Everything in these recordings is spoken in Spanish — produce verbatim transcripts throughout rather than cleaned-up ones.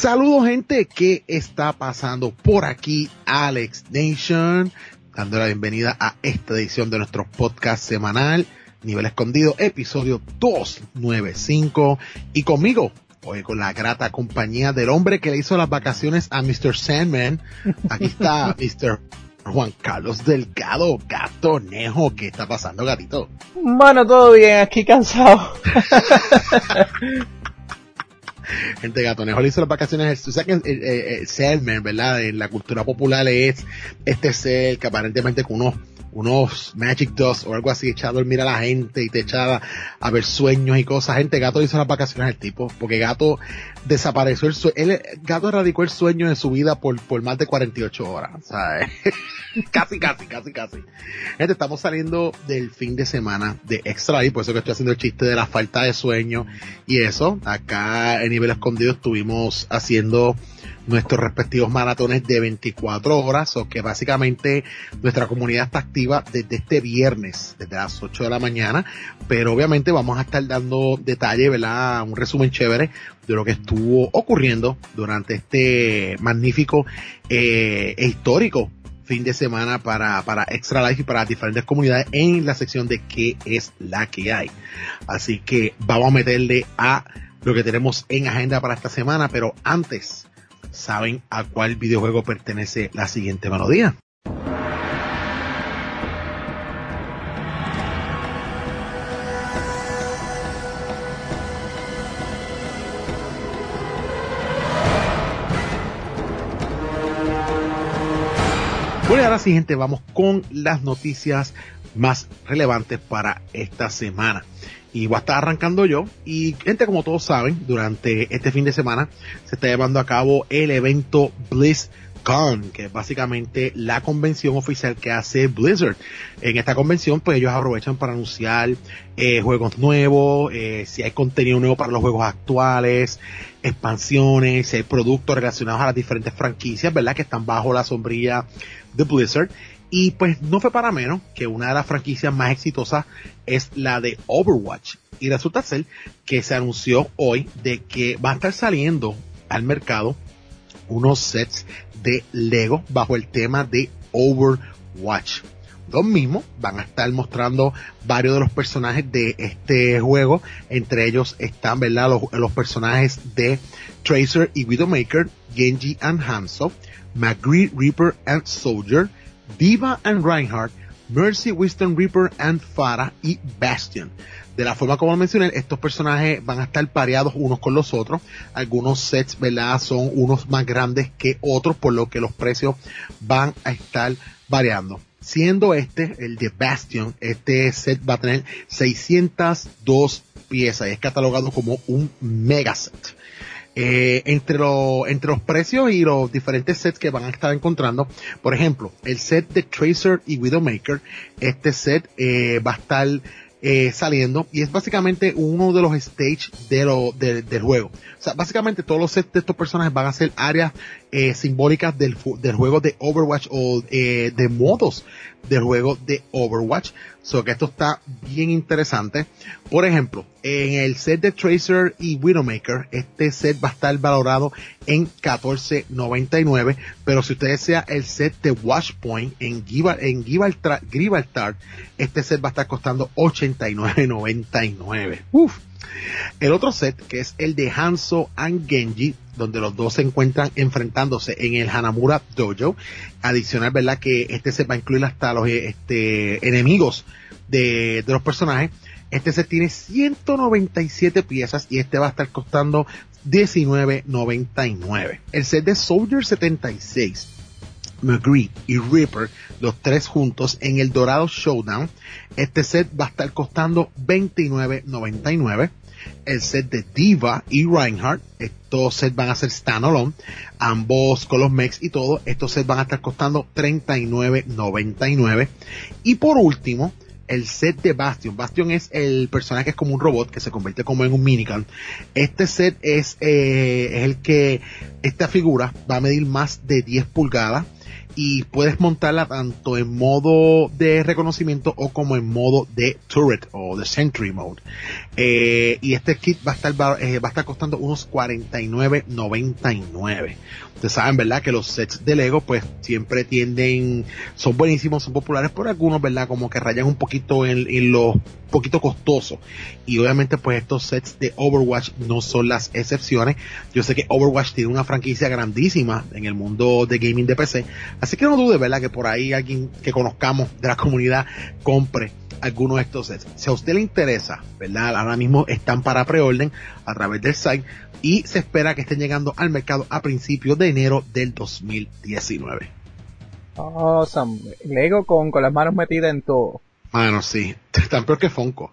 Saludos, gente, ¿qué está pasando por aquí? Alex Nation, dando la bienvenida a esta edición de nuestro podcast semanal, Nivel Escondido, episodio doscientos noventa y cinco, y conmigo, hoy con la grata compañía del hombre que le hizo las vacaciones a mister Sandman, aquí está mister Juan Carlos Delgado, Gatonejo. ¿Qué está pasando, gatito? Mano, todo bien, aquí cansado. Gente, Gatonejo le hizo las vacaciones. Tú sabes que el, el, el Sandman, ¿verdad? En la cultura popular es este ser que aparentemente con unos, unos magic dust o algo así echa a dormir a la gente y te echa a, a ver sueños y cosas. Gente, Gato le hizo las vacaciones al tipo, porque Gato desapareció el sueño. Él, Gato erradicó el sueño de su vida por, por más de cuarenta y ocho horas, ¿sabes? casi, casi, casi, casi. Gente, estamos saliendo del fin de semana de Extra Life, por eso que estoy haciendo el chiste de la falta de sueño y eso. Acá en Nivel Escondido estuvimos haciendo nuestros respectivos maratones de veinticuatro horas, o que básicamente nuestra comunidad está activa desde este viernes, desde las ocho de la mañana, pero obviamente vamos a estar dando detalle, ¿verdad? Un resumen chévere de lo que estuvo ocurriendo durante este magnífico eh, e histórico fin de semana para, para Extra Life y para diferentes comunidades en la sección de qué es la que hay. Así que vamos a meterle a lo que tenemos en agenda para esta semana, pero antes, ¿saben a cuál videojuego pertenece la siguiente melodía? Bueno, ahora sí, gente, vamos con las noticias más relevantes para esta semana. Y voy a estar arrancando yo. Y, gente, como todos saben, durante este fin de semana se está llevando a cabo el evento BlizzCon, que es básicamente la convención oficial que hace Blizzard. En esta convención, pues ellos aprovechan para anunciar eh, juegos nuevos, eh, si hay contenido nuevo para los juegos actuales, expansiones, si hay productos relacionados a las diferentes franquicias, ¿verdad? Que están bajo la sombrilla de Blizzard. Y pues no fue para menos que una de las franquicias más exitosas es la de Overwatch. Y resulta ser que se anunció hoy de que va a estar saliendo al mercado unos sets de Lego bajo el tema de Overwatch. Los mismos van a estar mostrando varios de los personajes de este juego. Entre ellos están, ¿verdad?, los, los personajes de Tracer y Widowmaker, Genji and Hanzo, McCree, Reaper and Soldier, D.Va and Reinhardt, Mercy, Winston, Reaper and Pharah y Bastion. De la forma como mencioné, estos personajes van a estar pareados unos con los otros. Algunos sets, ¿verdad?, son unos más grandes que otros, por lo que los precios van a estar variando. Siendo este, el de Bastion, este set va a tener seiscientas dos piezas y es catalogado como un mega set. Eh, entre, lo, entre los precios y los diferentes sets que van a estar encontrando, por ejemplo, el set de Tracer y Widowmaker, este set eh, va a estar eh, saliendo y es básicamente uno de los stages de lo, de, del juego. O sea, básicamente todos los sets de estos personajes van a ser áreas eh, simbólicas del, del juego de Overwatch o eh, de modos del juego de Overwatch. So que esto está bien interesante. Por ejemplo, en el set de Tracer y Widowmaker, este set va a estar valorado en catorce noventa y nueve, pero si usted desea el set de Watchpoint en Gibraltar, en Gibraltar, Gibraltar, este set va a estar costando ochenta y nueve noventa y nueve. Uf. El otro set, que es el de Hanzo and Genji, donde los dos se encuentran enfrentándose en el Hanamura Dojo. Adicional, ¿verdad?, que este set va a incluir hasta los este, enemigos de, de los personajes. Este set tiene ciento noventa y siete piezas y este va a estar costando diecinueve noventa y nueve. El set de Soldier setenta y seis, McCree y Reaper, los tres juntos en el Dorado Showdown, este set va a estar costando veintinueve noventa y nueve. El set de D.Va y Reinhardt, estos sets van a ser standalone, ambos con los mechs y todo, estos sets van a estar costando treinta y nueve noventa y nueve. Y por último, el set de Bastion. Bastion es el personaje que es como un robot que se convierte como en un minigun. Este set es, eh, es el que, esta figura va a medir más de diez pulgadas. y puedes montarla tanto en modo de reconocimiento o como en modo de turret o de sentry mode. Eh, y este kit va a estar eh, va a estar costando unos cuarenta y nueve noventa y nueve. Ustedes saben, ¿verdad?, que los sets de Lego pues siempre tienden, son buenísimos, son populares, por algunos, ¿verdad?, como que rayan un poquito en, en lo poquito costoso. Y obviamente pues estos sets de Overwatch no son las excepciones. Yo sé que Overwatch tiene una franquicia grandísima en el mundo de gaming de P C, así que no dude, ¿verdad?, que por ahí alguien que conozcamos de la comunidad compre alguno de estos sets. Si a usted le interesa, ¿verdad?, ahora mismo están para preorden a través del site y se espera que estén llegando al mercado a principios de enero del dos mil diecinueve. Awesome. Lego con, con las manos metidas en todo. Mano, sí, tan peor que Funko.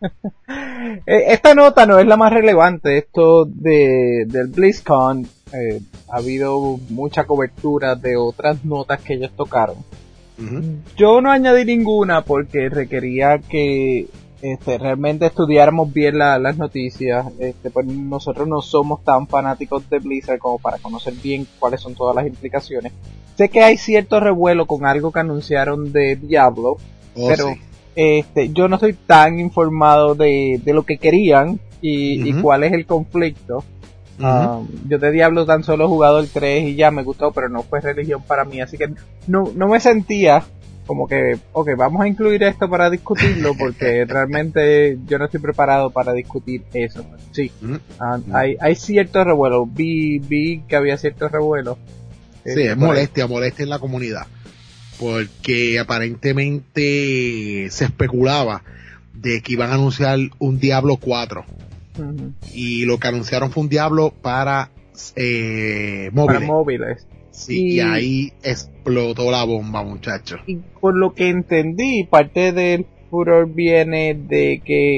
Esta nota no es la más relevante. Esto de del BlizzCon, eh, ha habido mucha cobertura de otras notas que ellos tocaron. Uh-huh. Yo no añadí ninguna porque requería que este, realmente estudiáramos bien la, las noticias. Este, pues nosotros no somos tan fanáticos de Blizzard como para conocer bien cuáles son todas las implicaciones. Sé que hay cierto revuelo con algo que anunciaron de Diablo, oh, pero sí. este, yo no estoy tan informado de, de lo que querían y, uh-huh. y cuál es el conflicto. Uh-huh. Um, yo de Diablo tan solo he jugado el tres y ya me gustó, pero no fue religión para mí, así que no, no me sentía como que, ok, vamos a incluir esto para discutirlo, porque realmente yo no estoy preparado para discutir eso. Sí, uh-huh. uh, hay, hay cierto revuelo, vi, vi que había cierto revuelo. Sí, es molestia, molestia en la comunidad, porque aparentemente se especulaba de que iban a anunciar un Diablo cuatro. Uh-huh. Y lo que anunciaron fue un Diablo para eh, móviles. Para móviles. Sí, y, y ahí explotó la bomba, muchachos. Y por lo que entendí, parte del furor viene de que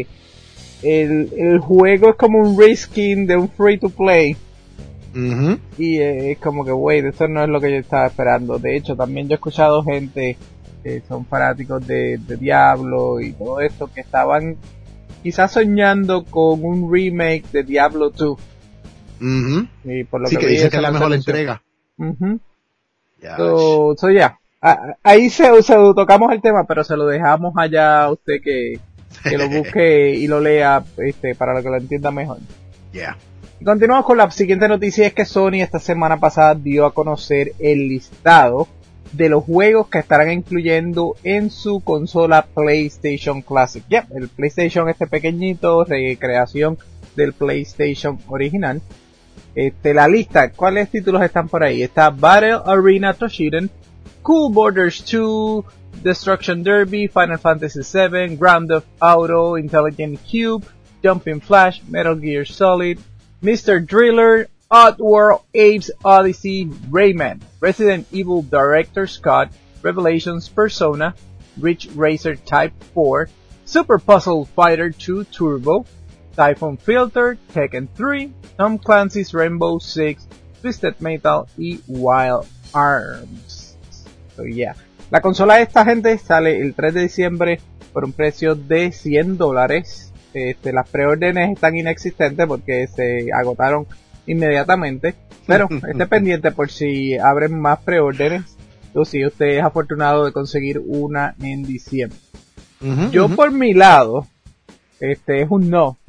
el, el juego es como un reskin de un free to play. Uh-huh. Y eh, es como que, wait, eso no es lo que yo estaba esperando. De hecho, también yo he escuchado gente que son fanáticos de, de Diablo y todo esto, que estaban quizás soñando con un remake de Diablo dos. Uh-huh. Y por lo sí, que, que dicen que es la mejor entrega. Uh-huh. Yeah. So, so yeah. Ah, ahí se, se tocamos el tema, pero se lo dejamos allá a usted que, que lo busque y lo lea este, para que lo entienda mejor. Yeah. Continuamos con la siguiente noticia. Es que Sony esta semana pasada dio a conocer el listado de los juegos que estarán incluyendo en su consola PlayStation Classic. Ya, yeah, el PlayStation este pequeñito, recreación del PlayStation original. Este, la lista, ¿cuáles títulos están por ahí? Está Battle Arena Toshinden, Cool Borders dos, Destruction Derby, Final Fantasy siete, Ground Theft Auto, Intelligent Cube, Jumping Flash, Metal Gear Solid, mister Driller, Oddworld, Apes Odyssey, Rayman, Resident Evil Director's Cut, Revelations Persona, Ridge Racer Type four, Super Puzzle Fighter two Turbo, Typhoon Filter, Tekken three, Tom Clancy's Rainbow Six, Twisted Metal y Wild Arms. So yeah. La consola de esta gente sale el tres de diciembre por un precio de cien dólares. Este, las preórdenes están inexistentes porque se agotaron inmediatamente, pero esté pendiente por si abren más preórdenes o si usted es afortunado de conseguir una en diciembre. Uh-huh, Yo uh-huh. por mi lado, este es un no,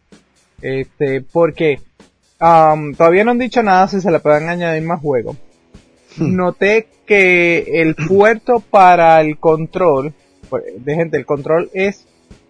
este porque um, todavía no han dicho nada si se le pueden añadir más juegos. Hmm. Noté que el puerto para el control, de gente, el control es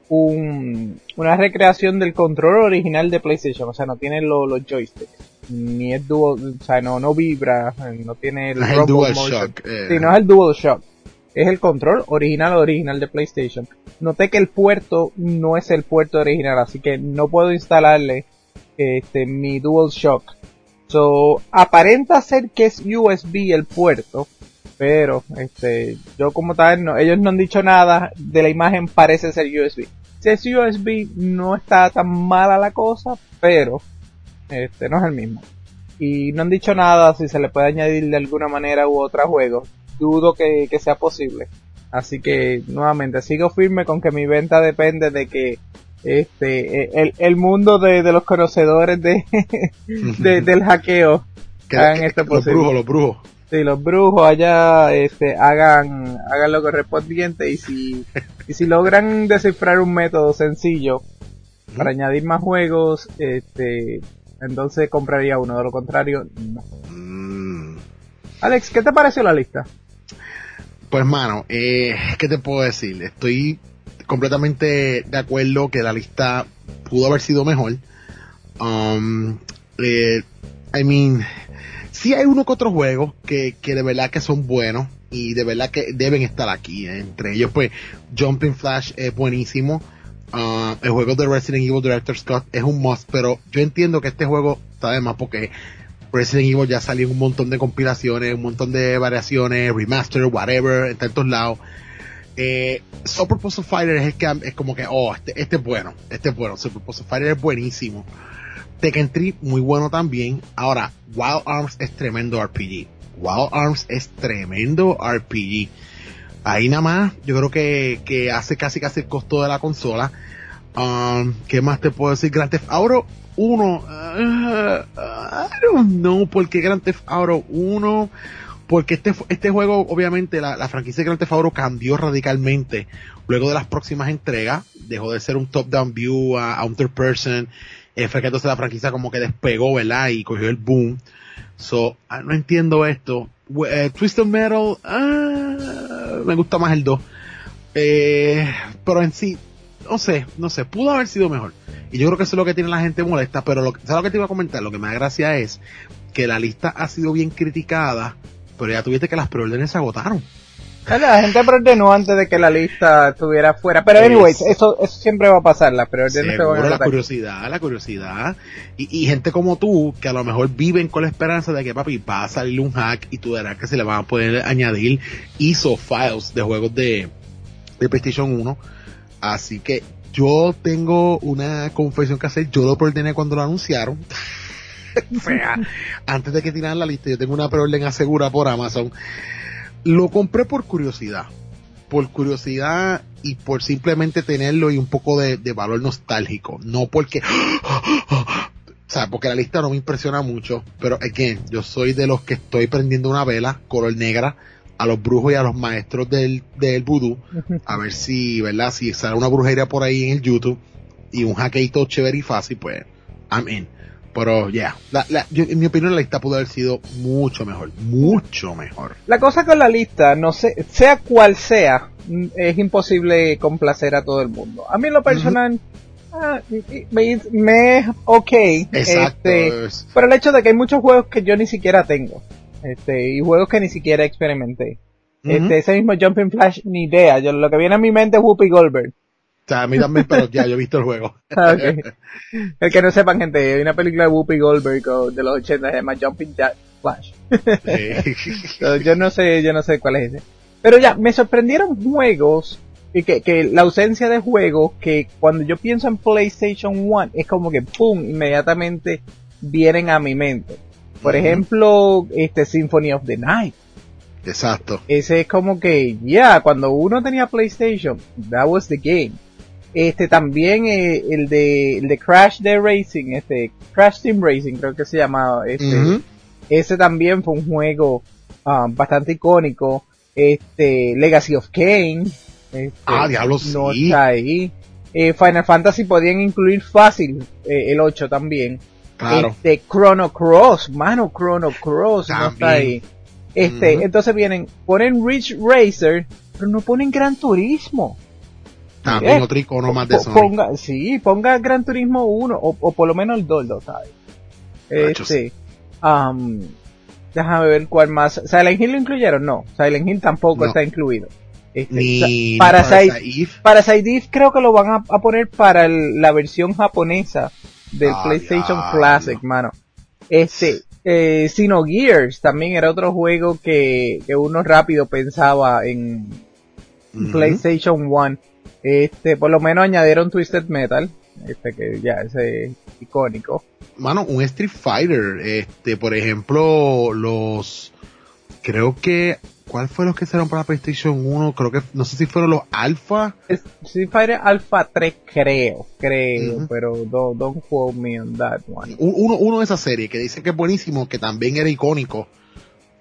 un, una recreación del control original de PlayStation, o sea, no tiene lo, los joysticks, ni es dual, o sea, no, no vibra, no tiene el, no es el Dual Shock, eh. sí, no es el Dual Shock, es el control original original de PlayStation. Noté que el puerto no es el puerto original, así que no puedo instalarle este mi Dual Shock. So, aparenta ser que es U S B el puerto, pero este yo como tal, no, ellos no han dicho nada de la imagen, parece ser U S B. Si es U S B no está tan mala la cosa, pero este no es el mismo. Y no han dicho nada si se le puede añadir de alguna manera u otra juego. Dudo que, que sea posible. Así que nuevamente sigo firme con que mi venta depende de que este el, el mundo de, de los conocedores de, de del hackeo que, hagan que, esto posible. Los brujos, los brujos. Sí, los brujos allá este, hagan, hagan lo correspondiente y si, y si logran descifrar un método sencillo ¿Mm? para añadir más juegos, este, entonces compraría uno, de lo contrario, no. Mm. Alex, ¿qué te pareció la lista? Pues mano, eh, ¿qué te puedo decir? Estoy completamente de acuerdo que la lista pudo haber sido mejor. Um, eh, I mean, sí hay uno que otro juego que, que de verdad que son buenos y de verdad que deben estar aquí. Eh. Entre ellos, pues, Jumping Flash es buenísimo. Uh, el juego de Resident Evil Director's Cut es un must, pero yo entiendo que este juego está de más porque Resident Evil ya salió en un montón de compilaciones, un montón de variaciones, remaster, whatever, en tantos lados. Eh, Super Puzzle Fighter es el que es como que, oh, este, este es bueno, este es bueno, Super Puzzle Fighter es buenísimo. Tekken tres, muy bueno también. Ahora, Wild Arms es tremendo R P G. Wild Arms es tremendo R P G. Ahí nada más, yo creo que, que hace casi casi el costo de la consola. Um, ¿Qué más te puedo decir? Grand Theft Auto uno, uh, I don't know por qué Grand Theft Auto uno, porque este, este juego, obviamente, la, la franquicia de Grand Theft Auto cambió radicalmente luego de las próximas entregas, dejó de ser un top-down view a, a un third person, eh, fue que entonces la franquicia como que despegó, ¿verdad? Y cogió el boom. So, uh, no entiendo esto. Uh, Twisted Metal, uh, me gusta más el dos. Eh, pero en sí, no sé, no sé, pudo haber sido mejor. Y yo creo que eso es lo que tiene la gente molesta, pero lo, ¿sabes lo que te iba a comentar? Lo que me da gracia es que la lista ha sido bien criticada, pero ya tuviste que las preórdenes se agotaron. La gente preordenó antes de que la lista estuviera fuera, pero anyways, es, eso, eso siempre va a pasar, las preórdenes se van a agotar. La curiosidad, la curiosidad, y, y gente como tú, que a lo mejor viven con la esperanza de que papi va a salir un hack y tú verás que se le van a poder añadir I S O files de juegos de, de PlayStation uno, así que yo tengo una confesión que hacer, yo lo preordené cuando lo anunciaron. O sea, antes de que tiraran la lista, yo tengo una preorden asegurada por Amazon. Lo compré por curiosidad, por curiosidad y por simplemente tenerlo y un poco de, de valor nostálgico, no porque, o sea, porque la lista no me impresiona mucho, pero again, yo soy de los que estoy prendiendo una vela color negra a los brujos y a los maestros del, del vudú, a ver si, ¿verdad? Si sale una brujería por ahí en el YouTube y un hackeito chévere y fácil, pues, I'm in. Pero, ya, yeah, en mi opinión la lista pudo haber sido mucho mejor, mucho mejor. La cosa con la lista, no sé, sea cual sea, es imposible complacer a todo el mundo. A mí en lo personal, uh-huh. ah, me, me es ok. Exacto. Este, pero el hecho de que hay muchos juegos que yo ni siquiera tengo, este, y juegos que ni siquiera experimenté. Uh-huh. Este, ese mismo Jumping Flash, ni idea. Yo, lo que viene a mi mente es Whoopi Goldberg. O sea, a mí también, pero ya, yo he visto el juego. Okay. El que no sepan, gente, hay una película de Whoopi Goldberg de los ochenta que se llama Jumping Flash. So, yo no sé, yo no sé cuál es ese. Pero ya, me sorprendieron juegos, y que, que la ausencia de juegos, que cuando yo pienso en PlayStation uno, es como que pum, inmediatamente vienen a mi mente. Por uh-huh. ejemplo, este Symphony of the Night. Exacto. Ese es como que, ya, yeah, cuando uno tenía PlayStation, that was the game. Este también eh, el de el de Crash the Racing, este Crash Team Racing creo que se llamaba, este uh-huh. ese también fue un juego um, bastante icónico. Este Legacy of Kain, este, ah diablo sí. No está ahí. Eh, Final Fantasy podían incluir fácil eh, el ocho también. Claro. Este Chrono Cross, mano Chrono Cross también. No está ahí. Este, uh-huh. Entonces vienen, ponen Ridge Racer, pero no ponen Gran Turismo. También eh, otro icono más de Sony. Ponga, sí, ponga Gran Turismo uno, o, o por lo menos el dos, ¿sabes? Este, um, déjame ver cuál más. ¿Silent Hill lo incluyeron? No, Silent Hill tampoco no. está incluido. Este, Ni Parasite, Eve. Parasite Eve creo que lo van a, a poner para el, la versión japonesa del ah, PlayStation ya, Classic, no. mano. Este, eh, Xenogears también era otro juego que, que uno rápido pensaba en uh-huh. PlayStation uno. Este, por lo menos añadieron Twisted Metal, este que ya ese es icónico. Mano, un Street Fighter, este, por ejemplo, los, creo que, ¿cuál fue los que salieron para PlayStation uno? Creo que, no sé si fueron los Alpha. Street Fighter Alpha tres, creo, creo, uh-huh. pero don't, don't quote me on that one. Uno, uno de esa serie que dicen que es buenísimo, que también era icónico.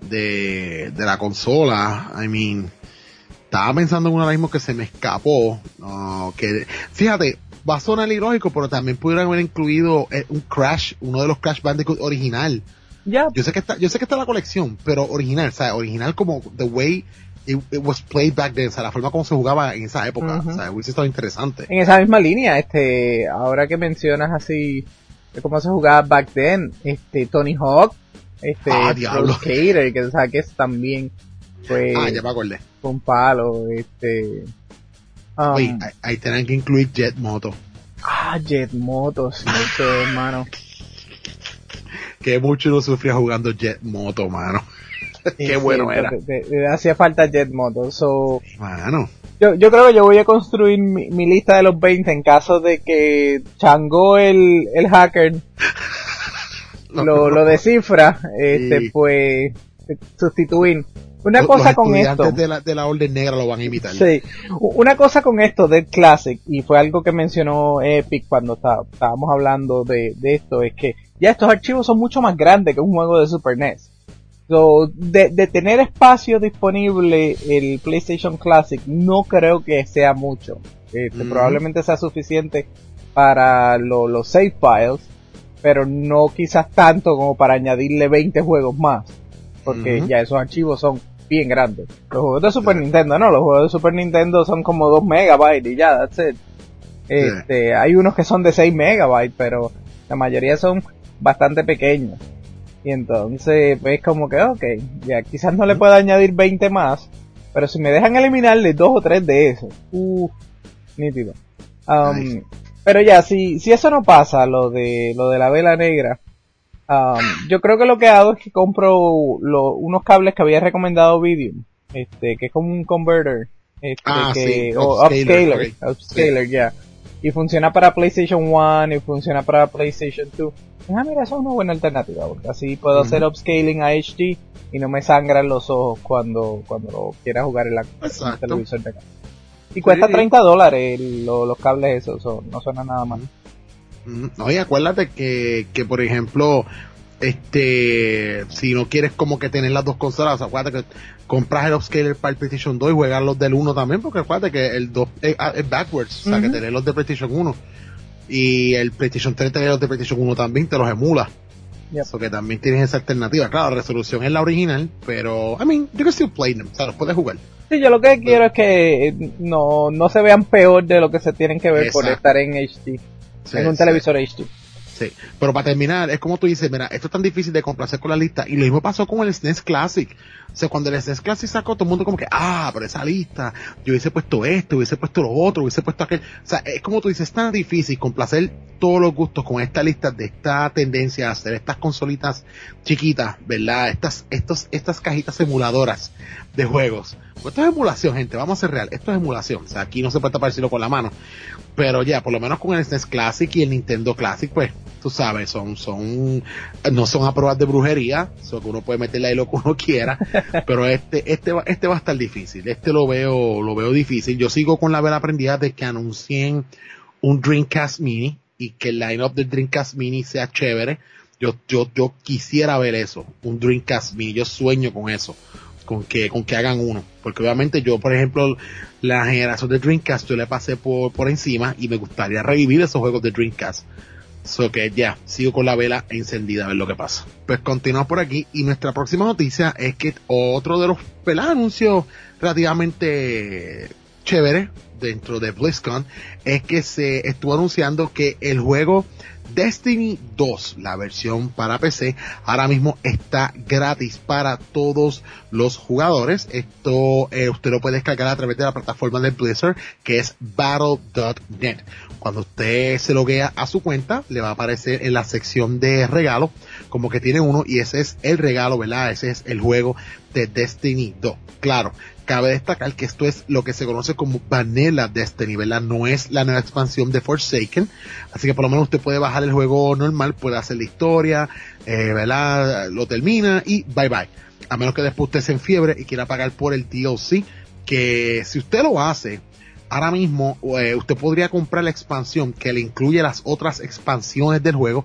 de, de la consola, I mean, estaba pensando en uno ahora mismo que se me escapó, no, que, fíjate, va a sonar ilógico, pero también pudieran haber incluido eh, un Crash, uno de los Crash Bandicoot original. Ya. Yo sé que está, yo sé que está en la colección, pero original, o sea, original como the way it, it was played back then, o sea, la forma como se jugaba en esa época, uh-huh. O sea, hubiese estado interesante. En esa misma línea, este, ahora que mencionas así de cómo se jugaba back then, este, Tony Hawk, este, ah, diablo. Skater, que, o sea, que es también fue, ah, ya me acordé. Fue un palo, este, um, oye, ahí, ahí tenían que incluir Jet Moto. Ah, Jet Moto, sí, este, hermano. Que mucho no sufría jugando Jet Moto, mano. Qué sí, bueno sí, era. Te, te, te hacía falta Jet Moto, so, sí, mano. Yo, yo creo que yo voy a construir mi, mi lista de los veinte en caso de que Chango el, el hacker no, lo, lo descifra, este, sí. Pues, sustituir. Una los, cosa los con esto. De la, de la Orden Negra lo van a imitar. Sí. Una cosa con esto del Classic, y fue algo que mencionó Epic cuando está, estábamos hablando de, de esto, es que ya estos archivos son mucho más grandes que un juego de Super N E S. So, de, de tener espacio disponible el PlayStation Classic, no creo que sea mucho. Este, mm. Probablemente sea suficiente para lo, los save files, pero no quizás tanto como para añadirle veinte juegos más. Porque mm. ya esos archivos son bien grandes. Los juegos de Super yeah. Nintendo, no, los juegos de Super Nintendo son como dos megabytes y ya, that's it. Este, yeah. Hay unos que son de seis megabytes, pero la mayoría son bastante pequeños. Y entonces, pues como que, ok, ya quizás no le pueda añadir veinte más, pero si me dejan eliminarle dos o tres de esos, uh, nítido. Um, nice. Pero ya, si, si eso no pasa, lo de, lo de la vela negra, um, yo creo que lo que hago es que compro lo, unos cables que había recomendado Vidium, este, que es como un converter, este, ah, que, sí, o upscaler, okay. upscaler, ya. Sí. Y funciona para PlayStation One y funciona para PlayStation dos. Ah, mira, eso es una buena alternativa, porque así puedo uh-huh. hacer upscaling a H D y no me sangran los ojos cuando, cuando lo quiera jugar en la en el televisor de acá. Y sí, cuesta treinta dólares lo, los cables esos, so, no suena nada mal. Uh-huh. Oye, acuérdate que, que por ejemplo, este, si no quieres como que tener las dos consolas, acuérdate que compras el upscaler para el PlayStation dos y juegas los del uno también, porque acuérdate que el dos es, es backwards, uh-huh. O sea, que tener los de PlayStation uno. Y el PlayStation tres tener los de PlayStation uno también te los emula. Yep. So que también tienes esa alternativa. Claro, la resolución es la original, pero, I mean, you can still play them, o sea, los puedes jugar. Sí, yo lo que pero, quiero es que no, no se vean peor de lo que se tienen que ver exacto. Por estar en H D, sí, en un sí. televisor H D. Sí, pero para terminar, es como tú dices, mira, esto es tan difícil de complacer con la lista, y lo mismo pasó con el S N E S Classic. O sea, cuando el S N E S Classic sacó, todo el mundo como que, ah, pero esa lista, yo hubiese puesto esto, hubiese puesto lo otro, hubiese puesto aquel. O sea, es como tú dices, es tan difícil complacer todos los gustos con esta lista de esta tendencia a hacer estas consolitas chiquitas, ¿verdad? Estas, estos, estas cajitas emuladoras de juegos. Pues esto es emulación, gente, vamos a ser real, esto es emulación. O sea, aquí no se puede tapar el cielo con la mano. Pero ya, por lo menos con el S N E S Classic y el Nintendo Classic, pues, tú sabes, son, son, no son a pruebas de brujería, so que uno puede meterle ahí lo que uno quiera, pero este, este va, este va a estar difícil, este lo veo, lo veo difícil. Yo sigo con la vela prendida de que anuncien un Dreamcast Mini y que el line-up del Dreamcast Mini sea chévere. Yo, yo, yo quisiera ver eso, un Dreamcast Mini, yo sueño con eso. Con que, con que hagan uno, porque obviamente yo, por ejemplo, la generación de Dreamcast yo le pasé por, por encima y me gustaría revivir esos juegos de Dreamcast. So que ya, yeah, sigo con la vela encendida a ver lo que pasa. Pues continuamos por aquí y nuestra próxima noticia es que otro de los ¿verdad? anuncios relativamente chéveres dentro de BlizzCon es que se estuvo anunciando que el juego Destiny dos, la versión para P C, ahora mismo está gratis para todos los jugadores. Esto eh, usted lo puede descargar a través de la plataforma de Blizzard, que es battle punto net. Cuando usted se loguea a su cuenta, le va a aparecer en la sección de regalo, como que tiene uno, y ese es el regalo, ¿verdad? Ese es el juego de Destiny dos. Claro, cabe destacar que esto es lo que se conoce como Vanilla Destiny, ¿verdad? No es la nueva expansión de Forsaken, así que por lo menos usted puede bajar el juego normal, puede hacer la historia, eh, ¿verdad? Lo termina y bye bye. A menos que después usted se enfiebre y quiera pagar por el D L C, que si usted lo hace, ahora mismo eh, usted podría comprar la expansión que le incluye las otras expansiones del juego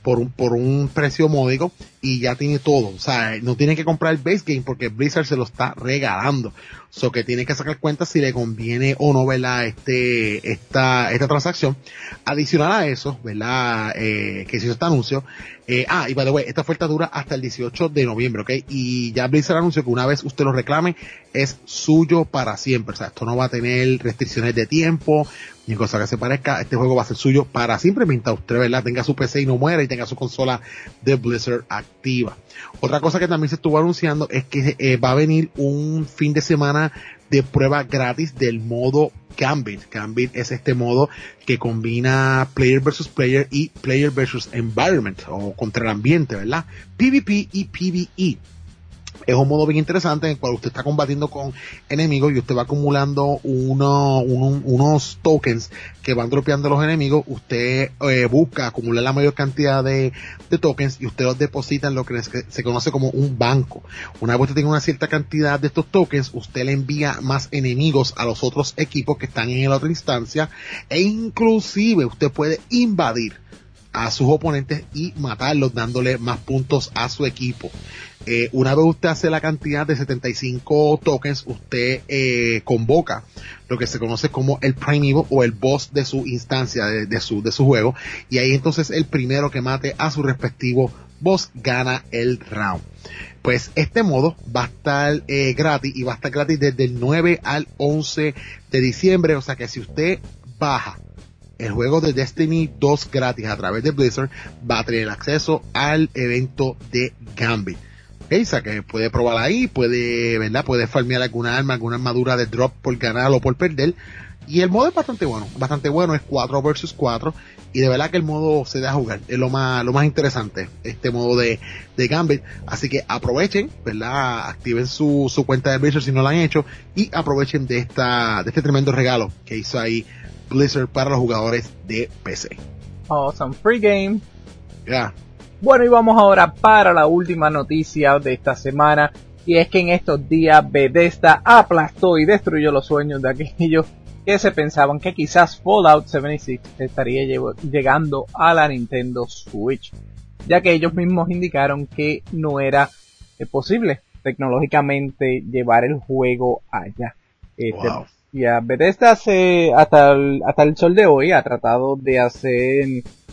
por un, por un precio módico y ya tiene todo. O sea, no tiene que comprar el base game porque Blizzard se lo está regalando. So que tiene que sacar cuenta si le conviene o no, ¿verdad? Este, esta, esta transacción. Adicional a eso, ¿verdad? Eh, que se hizo este anuncio. Eh, ah, y by the way, esta oferta dura hasta el dieciocho de noviembre, ¿ok? Y ya Blizzard anunció que una vez usted lo reclame, es suyo para siempre. O sea, esto no va a tener restricciones de tiempo, ni cosa que se parezca. Este juego va a ser suyo para siempre mientras usted, ¿verdad? Tenga su P C y no muera y tenga su consola de Blizzard activa. Otra cosa que también se estuvo anunciando es que eh, va a venir un fin de semana de prueba gratis del modo Gambit. Gambit es este modo que combina player versus player y player versus environment o contra el ambiente, ¿verdad? PvP y PvE. Es un modo bien interesante en el cual usted está combatiendo con enemigos y usted va acumulando uno, uno, unos tokens que van dropeando los enemigos. Usted eh, busca acumular la mayor cantidad de, de tokens y usted los deposita en lo que se conoce como un banco. Una vez usted tenga una cierta cantidad de estos tokens, usted le envía más enemigos a los otros equipos que están en la otra instancia e inclusive usted puede invadir a sus oponentes y matarlos dándole más puntos a su equipo. Eh, una vez usted hace la cantidad de setenta y cinco tokens, usted eh, convoca lo que se conoce como el Primeval o el boss de su instancia, de, de su de su juego, y ahí entonces el primero que mate a su respectivo boss gana el round. Pues este modo va a estar eh, gratis y va a estar gratis desde el nueve al once de diciembre, o sea que si usted baja el juego de Destiny dos gratis a través de Blizzard, va a tener acceso al evento de Gambit. Okay, o sea que puede probar ahí, puede, ¿verdad? Puede farmear alguna arma, alguna armadura de drop por ganar o por perder. Y el modo es bastante bueno, bastante bueno, es cuatro versus cuatro. Y de verdad que el modo se deja jugar, es lo más, lo más interesante, este modo de, de Gambit. Así que aprovechen, ¿verdad? Activen su, su cuenta de Blizzard si no lo han hecho. Y aprovechen de esta, de este tremendo regalo que hizo ahí Blizzard para los jugadores de P C. Awesome, free game. Ya. Yeah. Bueno, y vamos ahora para la última noticia de esta semana, y es que en estos días Bethesda aplastó y destruyó los sueños de aquellos que se pensaban que quizás Fallout setenta y seis estaría llegando a la Nintendo Switch, ya que ellos mismos indicaron que no era posible tecnológicamente llevar el juego allá. Este, wow. Ya, Bethesda se, hasta el, hasta el sol de hoy ha tratado de hacer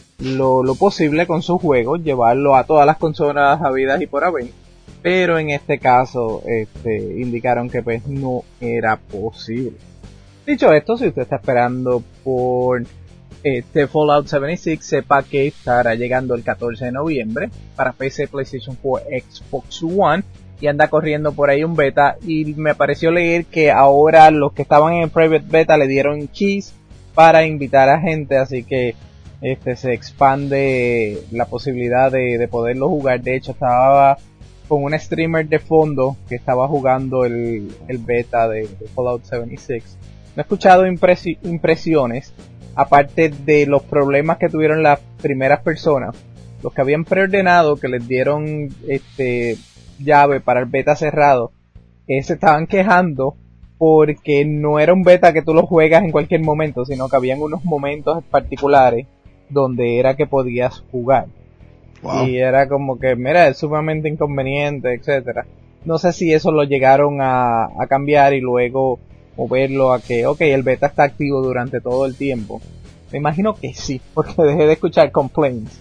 lo, lo posible con sus juegos, llevarlo a todas las consolas habidas y por haber, pero en este caso este, indicaron que pues no era posible. Dicho esto, si usted está esperando por este Fallout setenta y seis, sepa que estará llegando el catorce de noviembre para P C, PlayStation cuatro, Xbox One, y anda corriendo por ahí un beta, y me pareció leer que ahora los que estaban en private beta le dieron keys para invitar a gente, así que este se expande la posibilidad de, de poderlo jugar. De hecho, estaba con un streamer de fondo que estaba jugando el, el beta de, de Fallout setenta y seis. No he escuchado impresi- impresiones, aparte de los problemas que tuvieron las primeras personas, los que habían preordenado, que les dieron este llave para el beta cerrado, eh, se estaban quejando porque no era un beta que tú lo juegas en cualquier momento, sino que habían unos momentos particulares donde era que podías jugar. Wow. Y era como que, mira, es sumamente inconveniente, etcétera. No sé si eso lo llegaron a, a cambiar y luego moverlo a que, ok, el beta está activo durante todo el tiempo. Me imagino que sí, porque dejé de escuchar complaints.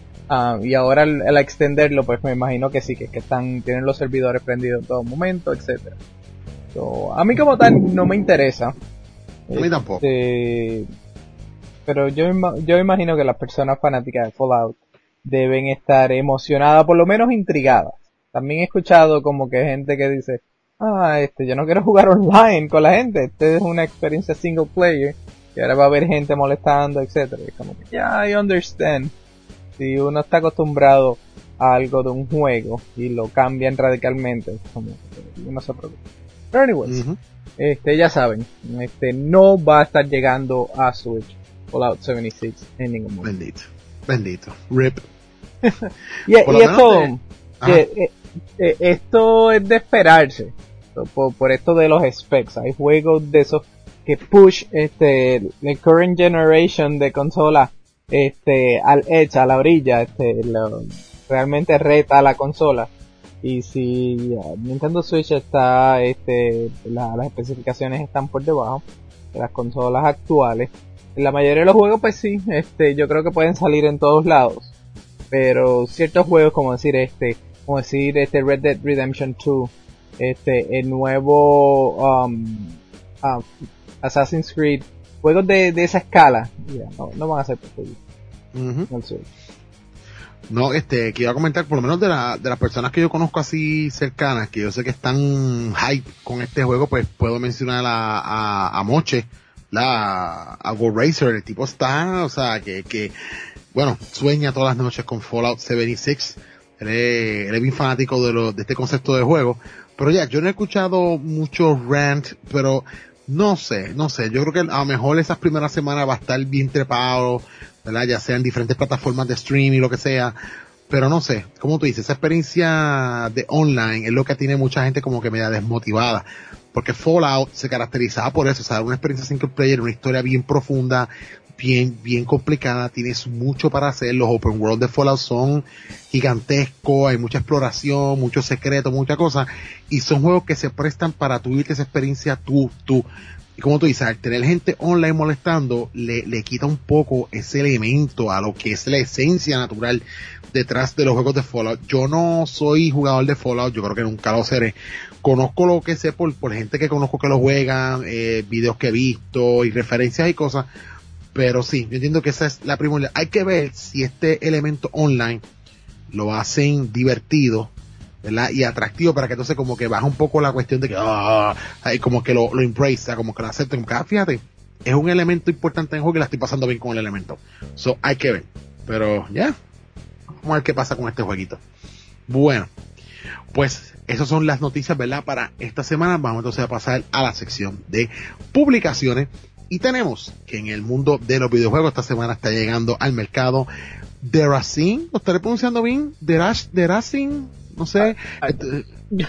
Uh, y ahora al, al extenderlo, pues me imagino que sí, que, que están, tienen los servidores prendidos en todo momento, etcétera. So, a mí como tal no me interesa. A mí tampoco. Este, pero yo, yo imagino que las personas fanáticas de Fallout deben estar emocionadas, por lo menos intrigadas. También he escuchado como que gente que dice, ah, este, yo no quiero jugar online con la gente, este es una experiencia single player, y ahora va a haber gente molestando, etcétera. Y como que, ya, yeah, I understand. Si uno está acostumbrado a algo de un juego y lo cambian radicalmente, como que uno se preocupa. Pero anyways, uh-huh. este, ya saben, este, no va a estar llegando a Switch Fallout setenta y seis en ningún momento. Bendito, bendito, rip. y, y esto, de... que, eh, eh, esto es de esperarse, por, por esto de los specs. Hay juegos de esos que push este, el current generation de consola este, al edge, a la orilla, este, lo, realmente reta a la consola. Y si uh, Nintendo Switch está, este, la, las especificaciones están por debajo de las consolas actuales, la mayoría de los juegos, pues sí, este, yo creo que pueden salir en todos lados. Pero ciertos juegos, como decir este, como decir este Red Dead Redemption dos, este, el nuevo um, uh, Assassin's Creed, juegos de, de esa escala, yeah, no, no van a ser posibles. Uh-huh. No, no, este, que iba a comentar, por lo menos de, la, de las personas que yo conozco así cercanas, que yo sé que están hype con este juego, pues puedo mencionar a, a, a Moche, la, a Go Racer, el tipo está, o sea, que, que, bueno, sueña todas las noches con Fallout setenta y seis, él es, él es bien fanático de lo, de este concepto de juego, pero ya, yo no he escuchado mucho rant, pero no sé, no sé, yo creo que a lo mejor esas primeras semanas va a estar bien trepado, ¿verdad? Ya sea en diferentes plataformas de streaming, lo que sea, pero no sé, como tú dices, esa experiencia de online es lo que tiene mucha gente como que media desmotivada, porque Fallout se caracterizaba por eso, o sea, una experiencia single player, una historia bien profunda, bien, bien complicada, tienes mucho para hacer, los open world de Fallout son gigantescos, hay mucha exploración, muchos secretos, muchas cosas, y son juegos que se prestan para tú vivir esa experiencia tú, tú. Y como tú dices, al tener gente online molestando, le, le quita un poco ese elemento a lo que es la esencia natural detrás de los juegos de Fallout. Yo no soy jugador de Fallout, yo creo que nunca lo seré. Conozco lo que sé por, por gente que conozco que lo juegan, eh, videos que he visto y referencias y cosas, pero sí, yo entiendo que esa es la primordial. Hay que ver si este elemento online lo hacen divertido, ¿verdad? Y atractivo para que entonces como que baja un poco la cuestión de que, ah, oh, como que lo, lo embrace, como que lo acepten, como que, ah, fíjate, es un elemento importante en el juego y la estoy pasando bien con el elemento. So, hay que ver. Pero, ya, yeah, vamos a ver qué pasa con este jueguito. Bueno, pues, esas son las noticias, ¿verdad? Para esta semana. Vamos entonces a pasar a la sección de publicaciones. Y tenemos que en el mundo de los videojuegos esta semana está llegando al mercado Derazin, ¿lo estaré pronunciando bien? Derazin, no sé. I, I,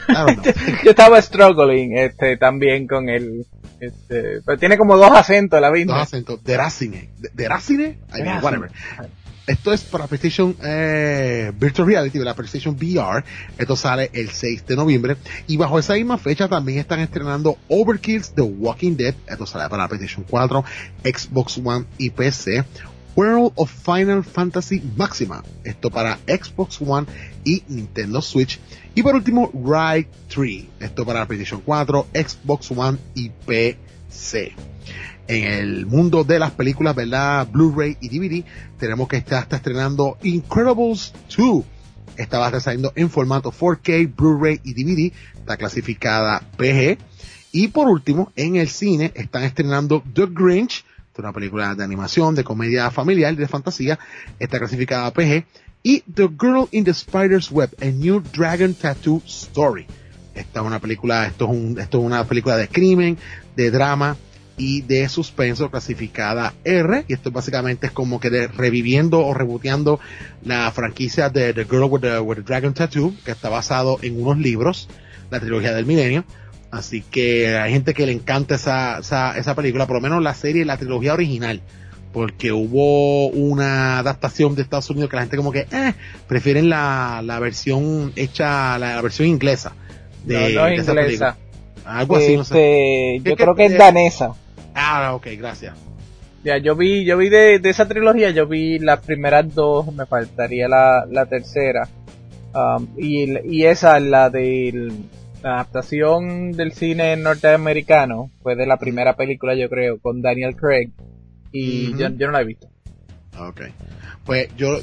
Yo estaba struggling este también con el este, pero tiene como dos acentos la misma. Dos acentos, Derazine, Derazine, I mean, whatever. Esto es para PlayStation eh, Virtual Reality, la PlayStation V R. Esto sale el seis de noviembre. Y bajo esa misma fecha también están estrenando Overkill's The Walking Dead. Esto sale para la PlayStation cuatro, Xbox One y P C. World of Final Fantasy Maxima. Esto para Xbox One y Nintendo Switch. Y por último, Ride tres. Esto para la PlayStation cuatro, Xbox One y P C. En el mundo de las películas, ¿verdad? Blu-ray y D V D, tenemos que está, está estrenando Incredibles dos. Esta va a estar saliendo en formato cuatro K, Blu-ray y D V D. Está clasificada P G. Y por último, en el cine están estrenando The Grinch. Es una película de animación, de comedia familiar, de fantasía. Está clasificada P G. Y The Girl in the Spider's Web, A New Dragon Tattoo Story. Esta es una película, esto es, un, esto es una película de crimen, de drama y de suspenso, clasificada R, y esto básicamente es como que de, reviviendo o reboteando la franquicia de The Girl with the, with the Dragon Tattoo, que está basado en unos libros, la trilogía del milenio. Así que hay gente que le encanta esa, esa, esa película, por lo menos la serie, la trilogía original, porque hubo una adaptación de Estados Unidos que la gente como que eh, prefieren la, la versión hecha, la, la versión inglesa de, no, no de esa inglesa. película. Algo así, este, no sé. Yo creo que es danesa. Ah, ok, gracias. Ya, yo vi, yo vi de, de esa trilogía, yo vi las primeras dos, me faltaría la, la tercera. Um, y, y esa, la de la adaptación del cine norteamericano, fue de la primera película, yo creo, con Daniel Craig. Y uh-huh. yo, yo no la he visto. Ok. Pues yo,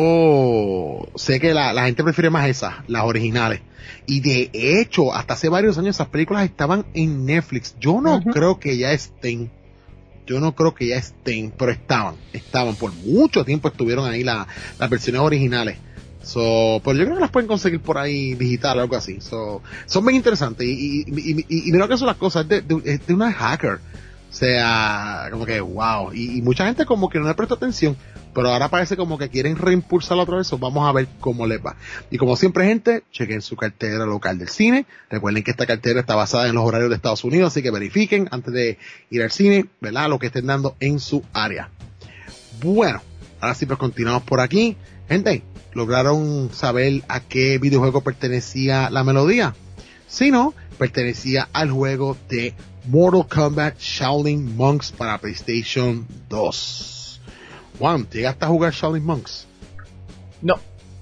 yo sé que la, la gente prefiere más esas, las originales. Y de hecho, hasta hace varios años esas películas estaban en Netflix. Yo no uh-huh. creo que ya estén. Yo no creo que ya estén, pero estaban. Estaban. Por mucho tiempo estuvieron ahí la, las versiones originales. So, pero yo creo que las pueden conseguir por ahí digital o algo así. So, son bien interesantes. Y, y, y, y, y mira que son las cosas. Es de, de, de una hacker. O sea, como que wow. Y, y mucha gente como que no le presta atención. Pero ahora parece como que quieren reimpulsarlo otra vez. So vamos a ver cómo les va. Y como siempre, gente, chequen su cartera local del cine. Recuerden que esta cartera está basada en los horarios de Estados Unidos. Así que verifiquen antes de ir al cine, ¿verdad? Lo que estén dando en su área. Bueno, Ahora sí, pues continuamos por aquí. Gente, ¿lograron saber a qué videojuego pertenecía la melodía? Si no, pertenecía al juego de Mortal Kombat Shaolin Monks para PlayStation dos. Juan, ¿llegaste a jugar Shaolin Monks? No.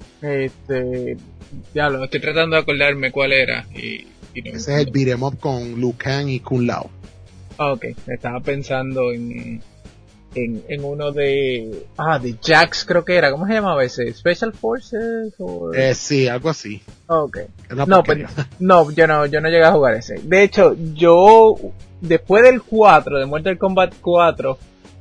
Este... Ya lo estoy tratando de acordarme cuál era. Y, y no, Ese es el beat'em up con Liu Kang y Kung Lao. Ah, ok. Estaba pensando en... En, en uno de... Ah, de Jax creo que era. ¿Cómo se llamaba ese? ¿Special Forces? O... Eh, sí, algo así. Ok. No, pero, no, yo no, yo no llegué a jugar ese. De hecho, yo... Después del cuatro, de Mortal Kombat cuatro...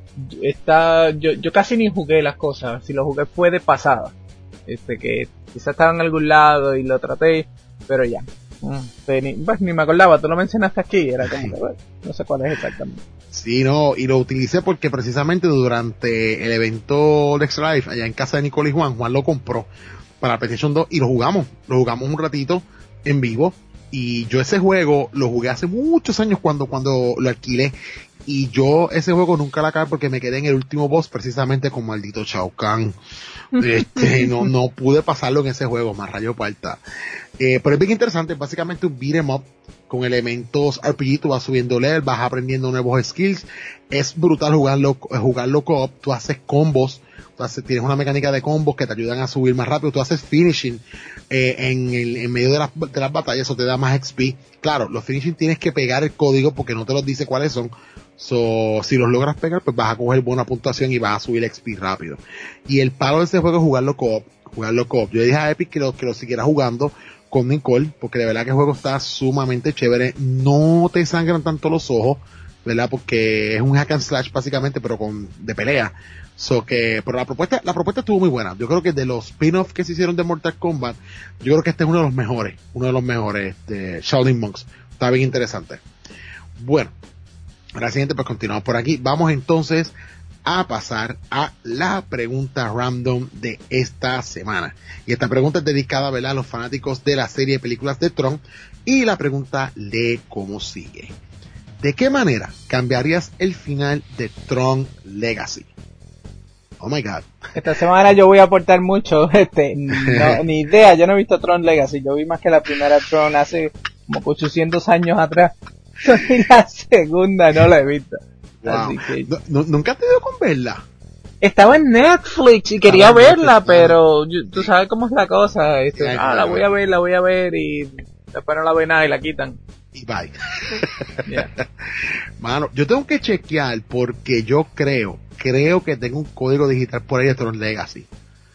Está, yo, yo casi ni jugué las cosas. Si lo jugué fue de pasada. Este, que quizás estaba en algún lado y lo traté, pero ya. Mm, ni, pues, ni me acordaba, tú lo mencionaste aquí, era como que, bueno, no sé cuál es exactamente. Sí, no, y lo utilicé porque precisamente durante el evento Lex Live, allá en casa de Nicole y Juan, Juan lo compró para PlayStation dos y lo jugamos, lo jugamos un ratito en vivo, y yo ese juego lo jugué hace muchos años cuando, cuando lo alquilé, y yo ese juego nunca la acabé porque me quedé en el último boss precisamente con maldito Shao Kahn. Este, no, no pude pasarlo en ese juego, más rayo parta. Eh, pero es bien interesante, básicamente un beat'em up con elementos R P G, tú vas subiendo level, vas aprendiendo nuevos skills, es brutal jugarlo, jugarlo co-op, tú haces combos, tú haces, tienes una mecánica de combos que te ayudan a subir más rápido, tú haces finishing eh, en, el, en medio de las, de las batallas, eso te da más X P. Claro, los finishing tienes que pegar el código porque no te los dice cuáles son. So, si los logras pegar, pues vas a coger buena puntuación y vas a subir X P rápido. Y el palo de este juego es jugarlo co-op, jugarlo co-op. Yo le dije a Epic que lo, que lo siguiera jugando con Nicole, porque de verdad que el juego está sumamente chévere. No te sangran tanto los ojos, ¿verdad? Porque es un hack and slash básicamente, pero con, de pelea. So que, pero la propuesta, la propuesta estuvo muy buena. Yo creo que de los spin-offs que se hicieron de Mortal Kombat, yo creo que este es uno de los mejores, uno de los mejores de Shaolin Monks. Está bien interesante. Bueno, ahora siguiente, pues continuamos por aquí. Vamos entonces a pasar a la pregunta random de esta semana. Y esta pregunta es dedicada, ¿verdad?, a los fanáticos de la serie de películas de Tron. Y la pregunta lee como sigue. ¿De qué manera cambiarías el final de Tron Legacy? Oh my God. Esta semana yo voy a aportar mucho, este, no, ni idea, yo no he visto Tron Legacy, yo vi más que la primera Tron hace como ochocientos años atrás. Y la segunda no la he visto. Wow. Así que... no, no, ¿Nunca te dio con verla? Estaba en Netflix y quería ah, verla, Netflix, pero yo, tú sabes cómo es la cosa. Este, sí, ah, la voy a ver, la voy a ver y después no la ve nada y la quitan. Y bye. Yeah. Mano, yo tengo que chequear porque yo creo, creo que tengo un código digital por ahí de Tron Legacy.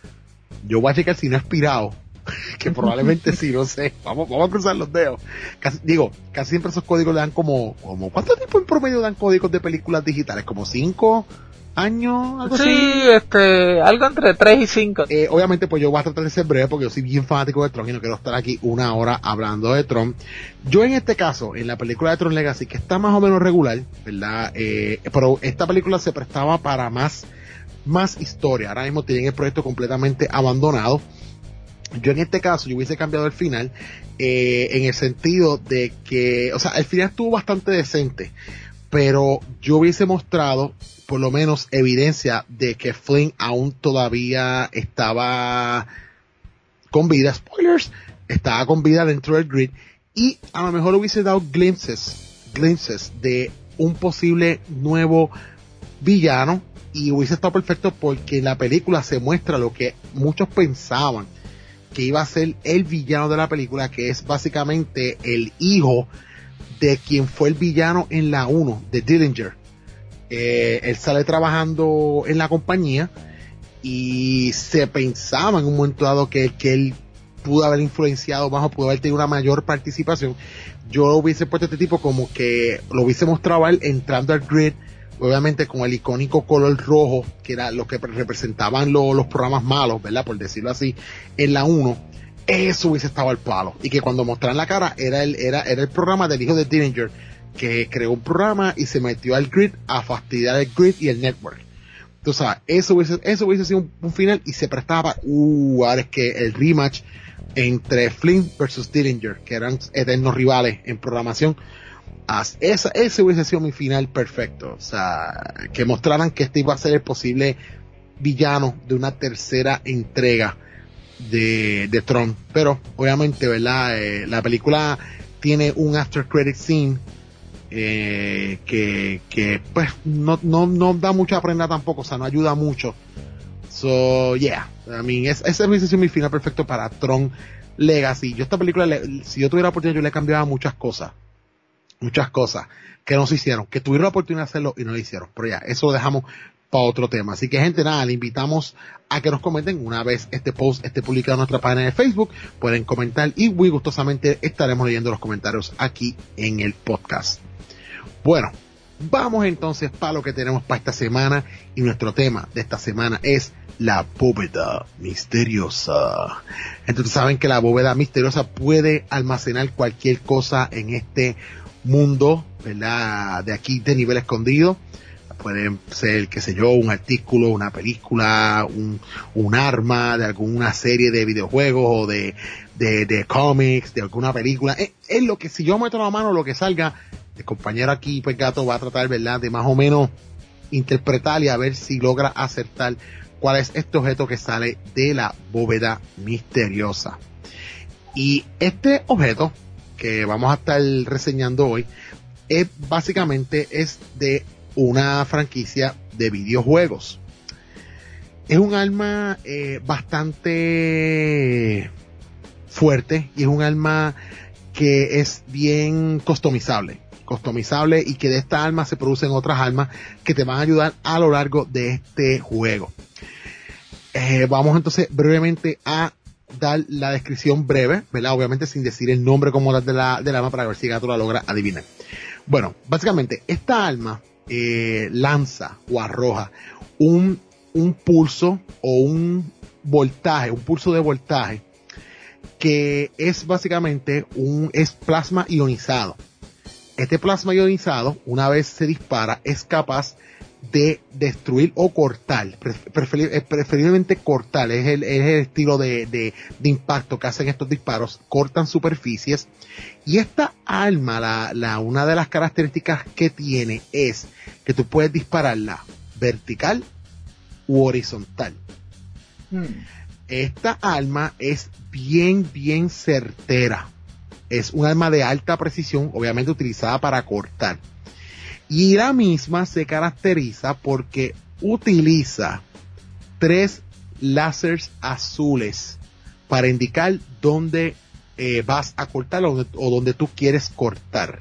Yo voy a chequear si no he expirado. Que probablemente sí, no sé. Vamos, vamos a cruzar los dedos. Casi, digo, casi siempre esos códigos le dan como, como, ¿cuánto tiempo en promedio dan códigos de películas digitales? ¿Como cinco años? Algo sí, así? este, algo entre tres y cinco. Eh, obviamente, pues yo voy a tratar de ser breve porque yo soy bien fanático de Tron y no quiero estar aquí una hora hablando de Tron. Yo en este caso, en la película de Tron Legacy, que está más o menos regular, ¿verdad? Eh, pero esta película se prestaba para más, más historia. Ahora mismo tienen el proyecto completamente abandonado. Yo en este caso, yo hubiese cambiado el final, eh, en el sentido de que, o sea, el final estuvo bastante decente, pero yo hubiese mostrado, por lo menos, evidencia de que Flynn aún todavía estaba con vida, spoilers, estaba con vida dentro del grid, y a lo mejor hubiese dado glimpses, glimpses de un posible nuevo villano, y hubiese estado perfecto porque en la película se muestra lo que muchos pensaban que iba a ser el villano de la película, que es básicamente el hijo de quien fue el villano en la uno, de Dillinger. Eh, él sale trabajando en la compañía y se pensaba en un momento dado que, que él pudo haber influenciado más o pudo haber tenido una mayor participación. Yo hubiese puesto a este tipo como que lo hubiese mostrado a él entrando al grid, obviamente con el icónico color rojo, que era lo que representaban lo, los programas malos, ¿verdad? Por decirlo así, en la uno, eso hubiese estado al palo. Y que cuando mostraran la cara, era el, era, era el programa del hijo de Dillinger, que creó un programa y se metió al grid a fastidiar el grid y el network. Entonces, eso hubiese, eso hubiese sido un, un final y se prestaba, uh, ahora es que el rematch entre Flynn versus Dillinger, que eran eternos rivales en programación, Esa, ese hubiese sido mi final perfecto, o sea, que mostraran que este iba a ser el posible villano de una tercera entrega de, de Tron. Pero obviamente, ¿verdad? Eh, la película tiene un after credit scene eh, que, que pues no, no, no da mucha prenda tampoco, o sea, no ayuda mucho. So, yeah, I mean, es, ese hubiese sido mi final perfecto para Tron Legacy. Yo esta película, le, si yo tuviera la oportunidad, yo le cambiaba muchas cosas. Muchas cosas que no se hicieron, que tuvieron la oportunidad de hacerlo y no lo hicieron. Pero ya, eso lo dejamos para otro tema. Así que, gente, nada, le invitamos a que nos comenten una vez este post esté publicado en nuestra página de Facebook. Pueden comentar y muy gustosamente estaremos leyendo los comentarios aquí en el podcast. Bueno, vamos entonces para lo que tenemos para esta semana, y nuestro tema de esta semana es la bóveda misteriosa. Entonces saben que la bóveda misteriosa puede almacenar cualquier cosa en este mundo, ¿verdad? De aquí de nivel escondido. Pueden ser, qué sé yo, un artículo, una película, un, un arma de alguna serie de videojuegos o de, de, de cómics, de alguna película. Es, es lo que, si yo meto la mano, lo que salga, el compañero aquí, pues Gato, va a tratar, ¿verdad?, de más o menos interpretar y a ver si logra acertar cuál es este objeto que sale de la bóveda misteriosa. Y este objeto que vamos a estar reseñando hoy es básicamente es de una franquicia de videojuegos. Es un arma eh, bastante fuerte y es un arma que es bien customizable. customizable y que de esta arma se producen otras armas que te van a ayudar a lo largo de este juego. Eh, vamos entonces brevemente a dar la descripción breve, ¿verdad? Obviamente sin decir el nombre como tal de la, del arma, para ver si Gato la logra adivinar. Bueno, básicamente esta arma eh, lanza o arroja un, un pulso o un voltaje, un pulso de voltaje que es básicamente un es plasma ionizado. Este plasma ionizado, una vez se dispara, es capaz de destruir o cortar, prefer, preferiblemente cortar, es el, es el estilo de, de, de impacto que hacen estos disparos, cortan superficies. Y esta arma, la, la, una de las características que tiene es que tú puedes dispararla vertical u horizontal. Hmm. Esta arma es bien, bien certera. Es un arma de alta precisión, obviamente utilizada para cortar. Y la misma se caracteriza porque utiliza tres láseres azules para indicar dónde eh, vas a cortar o, o dónde tú quieres cortar.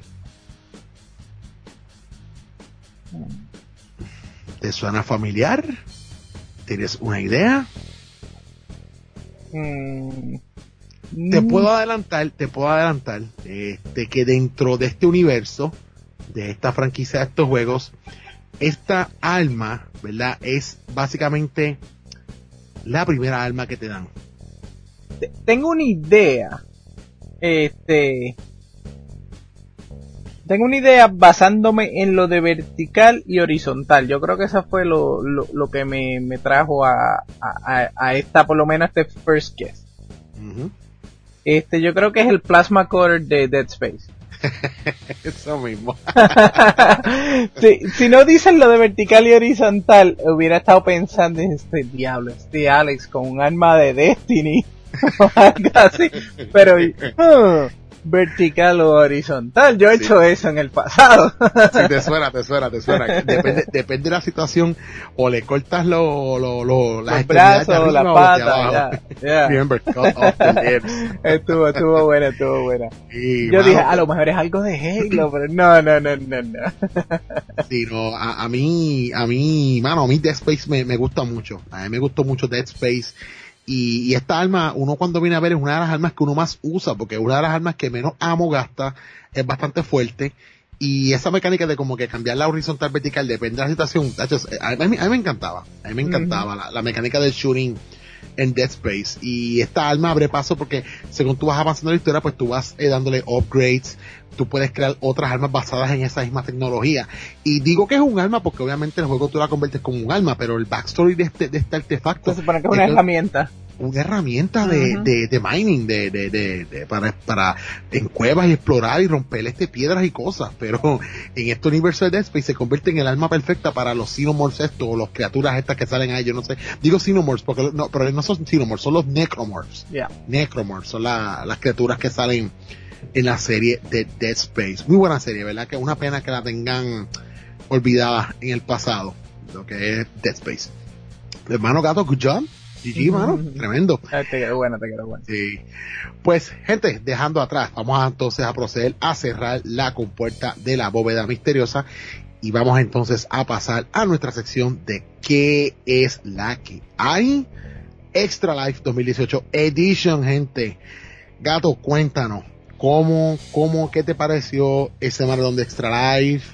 ¿Te suena familiar? ¿Tienes una idea? Mm. Te puedo adelantar, te puedo adelantar este, que dentro de este universo, de esta franquicia de estos juegos, esta arma, ¿verdad?, es básicamente la primera arma que te dan. Tengo una idea, este, tengo una idea basándome en lo de vertical y horizontal. Yo creo que eso fue lo, lo, lo que me, me trajo a, a, a esta, por lo menos este first guess. Uh-huh. Este, yo creo que es el plasma cutter de Dead Space. Eso mismo. si, si no dicen lo de vertical y horizontal, hubiera estado pensando en este diablo, este Alex con un arma de Destiny o algo así, pero uh, vertical o horizontal, yo he sí. hecho eso en el pasado. Sí, te suena, te suena, te suena. Depende, depende de la situación, o le cortas lo, lo, lo, las los brazos, o la pata, ya, yeah. Remember, cut off the lips. Estuvo, estuvo buena, estuvo buena. Sí, yo mano, dije, a lo mejor es algo de Halo, pero no, no, no, no, no. Sí, no, a, a mí, a mí, mano, a mí Dead Space me, me gusta mucho. A mí me gustó mucho Dead Space. Y, y esta arma, uno cuando viene a ver, es una de las armas que uno más usa, porque es una de las armas que menos amo gasta, es bastante fuerte, y esa mecánica de como que cambiar la horizontal vertical depende de la situación, a mí, a mí me encantaba, a mí me encantaba mm-hmm. la, la mecánica del shooting en Dead Space, y esta arma abre paso porque según tú vas avanzando en la historia, pues tú vas eh, dándole upgrades, tú puedes crear otras armas basadas en esa misma tecnología. Y digo que es un arma porque obviamente el juego tú la conviertes como un arma, pero el backstory de este, de este artefacto... Se supone que es una es herramienta. una herramienta de, uh-huh. de, de mining, de, de, de, de para, para en cuevas y explorar y romper este piedras y cosas, pero en este universo de Dead Space se convierte en el arma perfecta para los Xenomorphs estos, o las criaturas estas que salen ahí, yo no sé, digo Xenomorphs porque no, pero no son Xenomorphs, son los Necromorphs. Yeah. Necromorphs son la, las criaturas que salen en la serie de Dead Space. Muy buena serie, ¿verdad? Que es una pena que la tengan olvidada en el pasado, lo que es Dead Space. Hermano Gato, good job. G G, mano, tremendo. Te quedó bueno, te quedó bueno. Sí. Pues, gente, dejando atrás, vamos a, entonces a proceder a cerrar la compuerta de la bóveda misteriosa y vamos entonces a pasar a nuestra sección de ¿qué es la que hay? Extra Life dos mil dieciocho Edition, gente. Gato, cuéntanos, ¿cómo, cómo, qué te pareció ese maratón de Extra Life?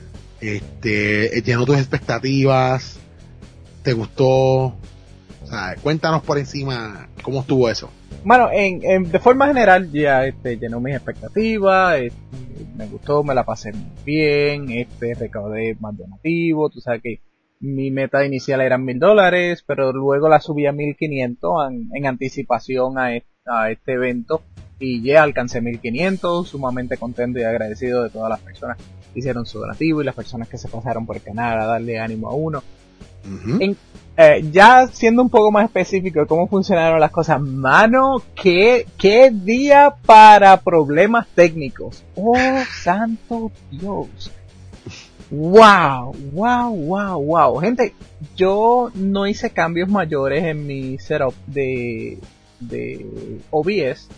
Este, llenó tus expectativas, ¿te gustó? O sea, cuéntanos por encima cómo estuvo eso. Bueno, en, en, de forma general ya este, llenó mis expectativas, este, me gustó, me la pasé muy bien, este, recaudé más donativos, tú sabes que mi meta inicial eran mil dólares, pero luego la subí a mil quinientos en, en anticipación a, este, a este evento y ya alcancé mil quinientos, sumamente contento y agradecido de todas las personas que hicieron su donativo y las personas que se pasaron por el canal a darle ánimo a uno. Uh-huh. En, eh, ya siendo un poco más específico de cómo funcionaron las cosas, mano, qué, qué día para problemas técnicos. Oh, santo Dios. Wow, wow, wow, wow. Gente, yo no hice cambios mayores en mi setup de, de O B S.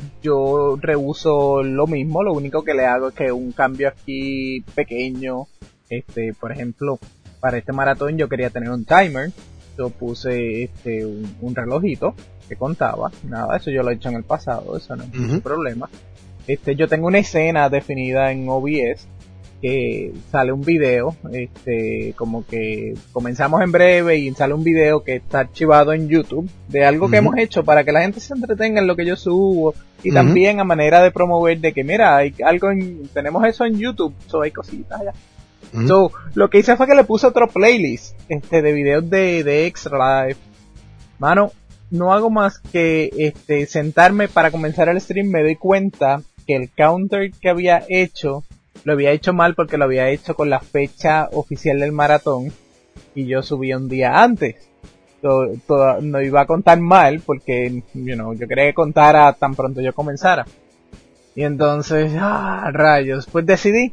Yo reuso lo mismo, lo único que le hago es que un cambio aquí pequeño, este, por ejemplo, para este maratón yo quería tener un timer, yo puse este un, un relojito que contaba, nada, eso yo lo he hecho en el pasado, eso no es uh-huh. un problema. Este, yo tengo una escena definida en O B S que sale un video, este, como que comenzamos en breve y sale un video que está archivado en YouTube de algo uh-huh. que hemos hecho para que la gente se entretenga en lo que yo subo y uh-huh. también a manera de promover de que mira, hay algo en, tenemos eso en YouTube, so hay cositas allá. Mm-hmm. So, lo que hice fue que le puse otro playlist este de videos de, de Extra Life. Mano, no hago más que este sentarme para comenzar el stream, me doy cuenta que el counter que había hecho lo había hecho mal porque lo había hecho con la fecha oficial del maratón y yo subí un día antes. So, todo, no iba a contar mal porque you know, yo quería que contara tan pronto yo comenzara. Y entonces, ah, rayos, pues decidí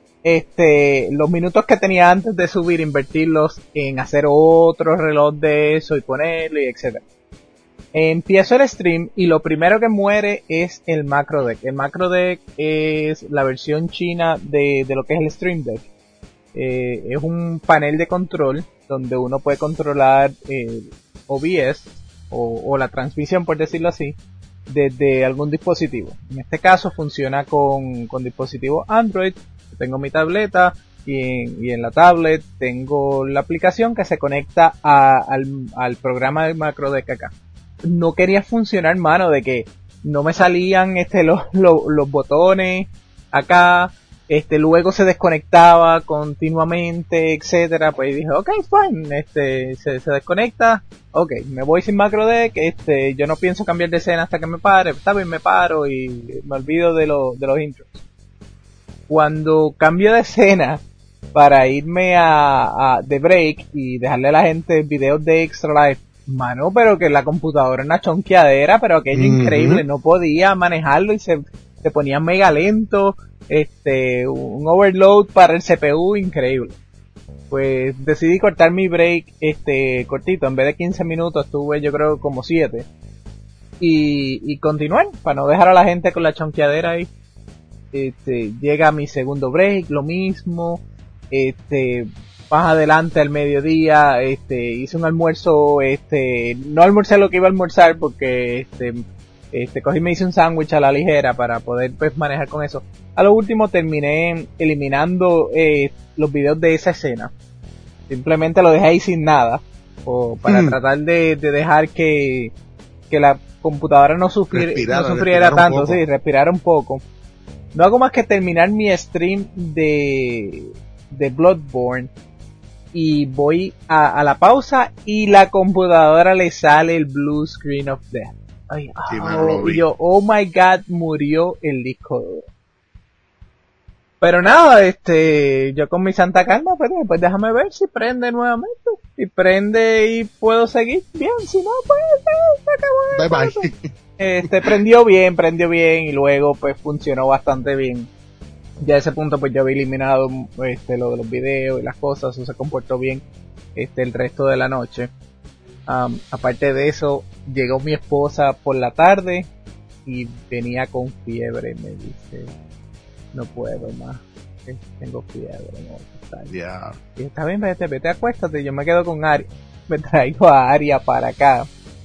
este los minutos que tenía antes de subir invertirlos en hacer otro reloj de eso y ponerlo y etcétera. Empiezo el stream y lo primero que muere es el macro deck. El macro deck es la versión china de, de lo que es el Stream Deck. Eh, es un panel de control donde uno puede controlar eh, O B S o, o la transmisión, por decirlo así, desde algún dispositivo. En este caso funciona con, con dispositivo Android. Tengo mi tableta y en, y en la tablet tengo la aplicación que se conecta a, al, al programa de macro deck acá. No quería funcionar, mano, de que no me salían este los, los, los botones acá, este luego se desconectaba continuamente, etcétera. Pues dije, okay, fine, este se, se desconecta, okay, me voy sin macro deck, este yo no pienso cambiar de escena hasta que me pare, está bien, me paro y me olvido de los de los intros. Cuando cambio de escena para irme a, a The Break y dejarle a la gente videos de Extra Life, mano, pero que la computadora es una chonqueadera, pero aquello uh-huh. increíble, no podía manejarlo y se, se ponía mega lento, este, un overload para el C P U increíble. Pues decidí cortar mi break, este, cortito, en vez de quince minutos tuve yo creo como siete. Y, y continuar, para no dejar a la gente con la chonqueadera ahí. Este, llega mi segundo break, lo mismo, este, más adelante al mediodía, este, hice un almuerzo, este, no almorcé lo que iba a almorzar porque, este, este, cogí y me hice un sándwich a la ligera para poder, pues, manejar con eso. A lo último terminé eliminando, eh, los videos de esa escena. Simplemente lo dejé ahí sin nada, o para mm. tratar de, de dejar que, que la computadora no sufriera, respirar, no sufriera tanto, sí, respirar un poco. No hago más que terminar mi stream de, de Bloodborne. y voy a, a la pausa y la computadora le sale el blue screen of death. Ay, Sí, oh, mano, lo vi. y yo, oh my god, murió el disco duro. Pero nada, este, yo con mi santa calma, pues, pues déjame ver si prende nuevamente. Si prende y puedo seguir, bien, si no, pues, eh, se acabó. Bye bye. Este, prendió bien, prendió bien y luego pues funcionó bastante bien. Ya a ese punto pues yo había eliminado este, lo de los videos y las cosas, eso se comportó bien este, el resto de la noche. Um, aparte de eso, llegó mi esposa por la tarde y venía con fiebre, me dice, no puedo más, tengo fiebre, no puedo estar. Yeah. Y está bien, vete, vete, acuéstate, yo me quedo con Aria, me traigo a Aria para acá.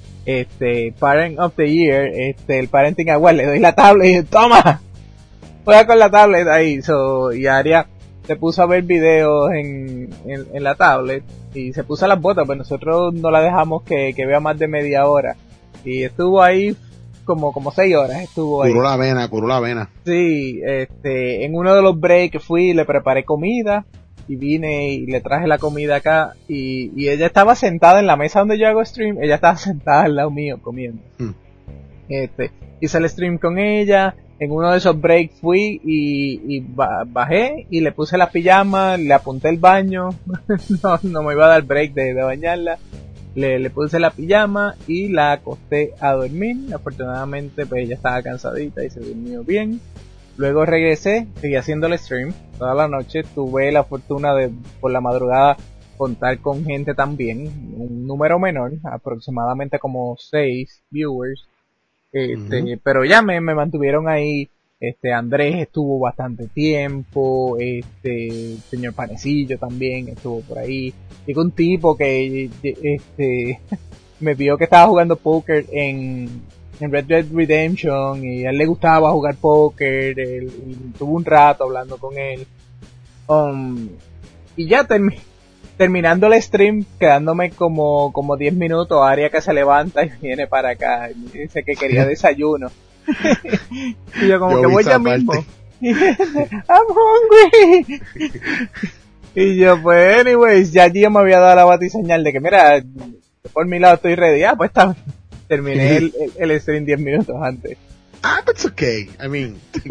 Este, Parent of the Year, este, el Parenting Award, le doy la tablet y dice, toma, juega con la tablet ahí, so, y Aria se puso a ver videos en, en, en la tablet, y se puso a las botas, pues nosotros no la dejamos que, que vea más de media hora, y estuvo ahí como, como seis horas, estuvo ahí. Curó la vena, curó la vena. Sí, este, en uno de los breaks fui, le preparé comida, y vine y le traje la comida acá y, y ella estaba sentada en la mesa donde yo hago stream, ella estaba sentada al lado mío comiendo. Mm. Este, hice el stream con ella, en uno de esos breaks fui y, y bajé y le puse la pijama, le apunté el baño, no, no me iba a dar break de, de bañarla, le, le puse la pijama y la acosté a dormir, afortunadamente pues ella estaba cansadita y se durmió bien. Luego regresé, seguí haciendo el stream toda la noche, tuve la fortuna de por la madrugada contar con gente también, un número menor, aproximadamente como seis viewers, este, uh-huh. Pero ya me, me mantuvieron ahí, este, Andrés estuvo bastante tiempo, este, señor Panecillo también estuvo por ahí, llegó un tipo que, este, me vio que estaba jugando póker en en Red Dead Redemption y a él le gustaba jugar póker, él, y tuvo un rato hablando con él, um, y ya termi terminando el stream, quedándome como como diez minutos, Aria que se levanta y viene para acá y me dice que quería desayuno. Y yo como yo que voy ya mismo. I'm hungry. Y yo pues anyways, ya yo me había dado la batiseñal de que mira, por mi lado estoy ready, ah pues está. Terminé el, el, el stream diez minutos antes. Ah, but it's okay. I mean,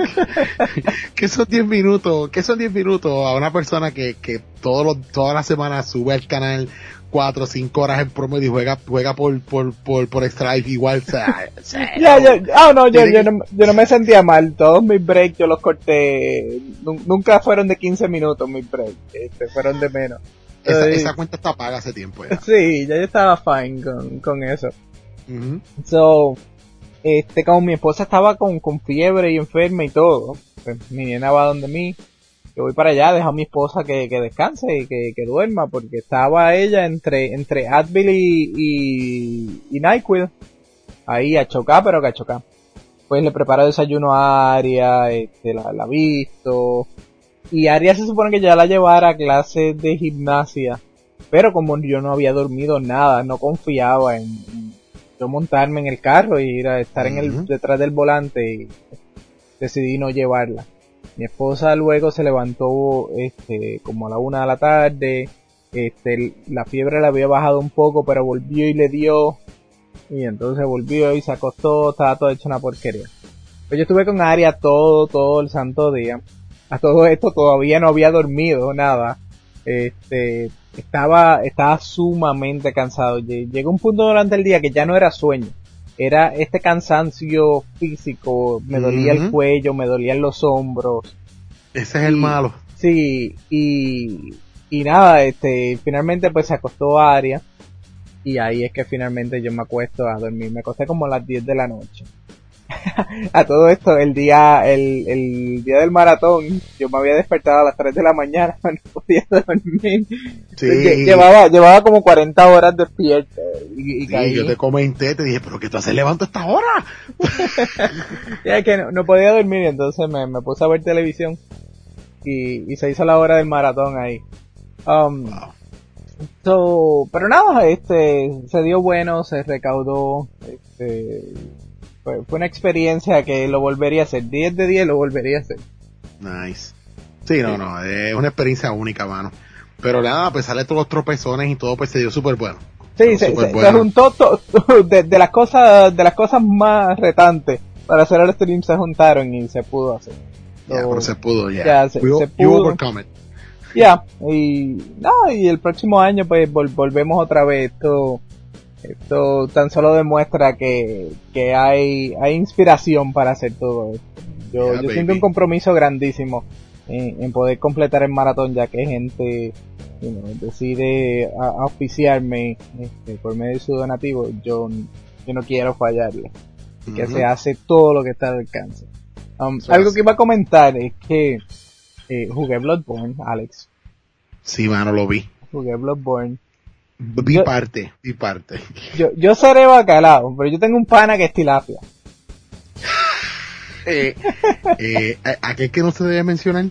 que son diez minutos, que son diez minutos a una persona que, que todos los, todas las semanas sube al canal cuatro o cinco horas en promedio y juega, juega por, por, por, por extra life igual, o sea, o sea, ya, ya, ah, no, yo, yo no, yo no me sentía mal, todos mis breaks yo los corté, nunca fueron de quince minutos mis breaks, este, fueron de menos. Esa, esa cuenta está paga hace tiempo ya. Sí, ya yo estaba fine con, con eso. Uh-huh. So, este, como mi esposa estaba con, con fiebre y enferma y todo, pues mi nena va donde mí, yo voy para allá, dejo a mi esposa que, que descanse y que, que duerma, porque estaba ella entre, entre Advil y, y, y NyQuil, ahí a chocar, pero que a chocar. Pues le preparo desayuno a Aria, este, la, la visto, y Aria se supone que ya la llevara a clases de gimnasia, pero como yo no había dormido nada, no confiaba en, en yo montarme en el carro y ir a estar en el detrás del volante y decidí no llevarla. Mi esposa luego se levantó este como a la una de la tarde, este la fiebre le había bajado un poco pero volvió y le dio y entonces volvió y se acostó, estaba todo hecho una porquería. Pues yo estuve con Aria todo, todo el santo día. A todo esto todavía no había dormido nada. Este estaba estaba sumamente cansado. Llegó un punto durante el día que ya no era sueño, era este cansancio físico, me dolía uh-huh. el cuello, me dolían los hombros. Ese es y, el malo. Sí, y y nada, este finalmente pues se acostó Aria y ahí es que finalmente yo me acuesto a dormir. Me acosté como a las diez de la noche. A todo esto, el día el, el día del maratón, yo me había despertado a las tres de la mañana, no podía dormir. Sí. Llevaba, llevaba como cuarenta horas despierto. Y, y sí, caí. Yo te comenté, te dije, pero ¿qué tú haces levanto a esta hora? Ya que no, no podía dormir, entonces me, me puse a ver televisión y, y se hizo la hora del maratón ahí. Um, wow. So, pero nada, este, se dio bueno, se recaudó, este, fue, fue una experiencia que lo volvería a hacer, diez de diez lo volvería a hacer. Nice. Sí, no, no, es una experiencia única, mano. Pero nada, a pesar de todos los tropezones y todo, pues se dio súper bueno. Sí, se, se, se juntó to, to, de, de las cosas, de las cosas más retantes para hacer el stream se juntaron y se pudo hacer. Ya, so, pero se pudo, ya. Yeah. Se, we, se pudo. You overcome it. Ya, yeah. y, no, y el próximo año pues vol, volvemos otra vez. Esto, esto tan solo demuestra que, que hay, hay inspiración para hacer todo esto. Yo, yeah, yo siento un compromiso grandísimo en, en poder completar el maratón, ya que gente, you know, decide a, a auspiciarme este, por medio de su donativo. Yo, yo no quiero fallarle. Uh-huh. Que se hace todo lo que está al alcance. Um, algo que iba a comentar es que eh, jugué Bloodborne, Alex. Sí, mano, lo vi. Jugué Bloodborne. Vi yo, parte, vi parte. Yo, yo seré bacalao, pero yo tengo un pana que es tilapia. eh, eh, ¿Aquel que no se debe mencionar?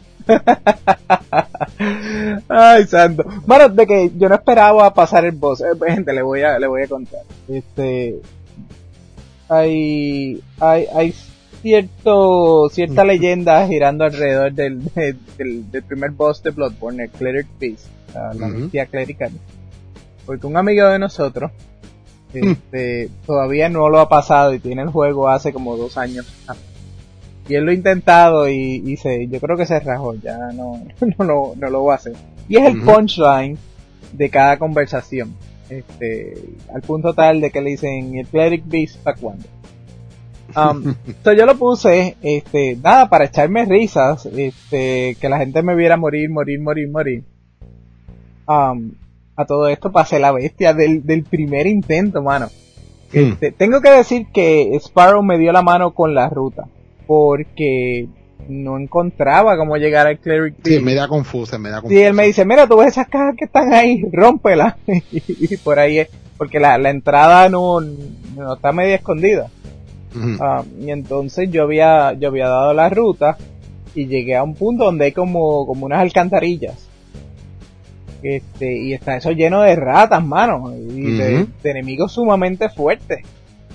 Ay, santo. Bueno, de que yo no esperaba pasar el boss. Eh, gente, le voy a, le voy a contar. Este, hay, hay, hay cierto, cierta leyenda girando alrededor del, del, del primer boss de Bloodborne, el Cleric Beast, la, la bestia uh-huh. clerical. Porque un amigo de nosotros, este, uh-huh. todavía no lo ha pasado y tiene el juego hace como dos años. Y él lo ha intentado y, y se, yo creo que se rajó, ya no, no lo, no lo va a hacer. Y es el uh-huh. punchline de cada conversación. Este, al punto tal de que le dicen, el Cleric Beast, ¿para cuándo? Um, entonces yo lo puse, este, nada, para echarme risas, este, que la gente me viera morir, morir, morir, morir. Um, a todo esto pasé la bestia del, del primer intento, mano. Hmm. Este, tengo que decir que Sparrow me dio la mano con la ruta, porque no encontraba cómo llegar al Cleric Beast. Sí, me da confusa, me da confusa. Sí, él me dice, mira, tú ves esas cajas que están ahí, rómpelas. Y por ahí es, porque la, la entrada no, no está media escondida. Uh-huh. Uh, y entonces yo había yo había dado la ruta y llegué a un punto donde hay como como unas alcantarillas, este y está eso lleno de ratas, mano, y uh-huh. de, de enemigos sumamente fuertes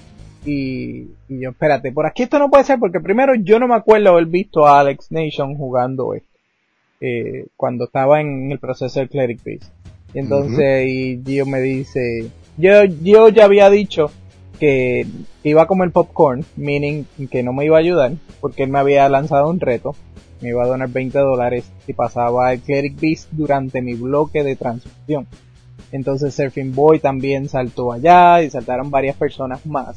y, y yo espérate, por aquí esto no puede ser, porque primero yo no me acuerdo haber visto a Alex Nation jugando esto eh, cuando estaba en el proceso del Cleric Beast. Y entonces uh-huh. y Gio me dice, yo yo ya había dicho que iba a comer popcorn, meaning que no me iba a ayudar, porque él me había lanzado un reto, me iba a donar veinte dólares si pasaba el Cleric Beast durante mi bloque de transmisión. Entonces Surfing Boy también saltó allá, y saltaron varias personas más.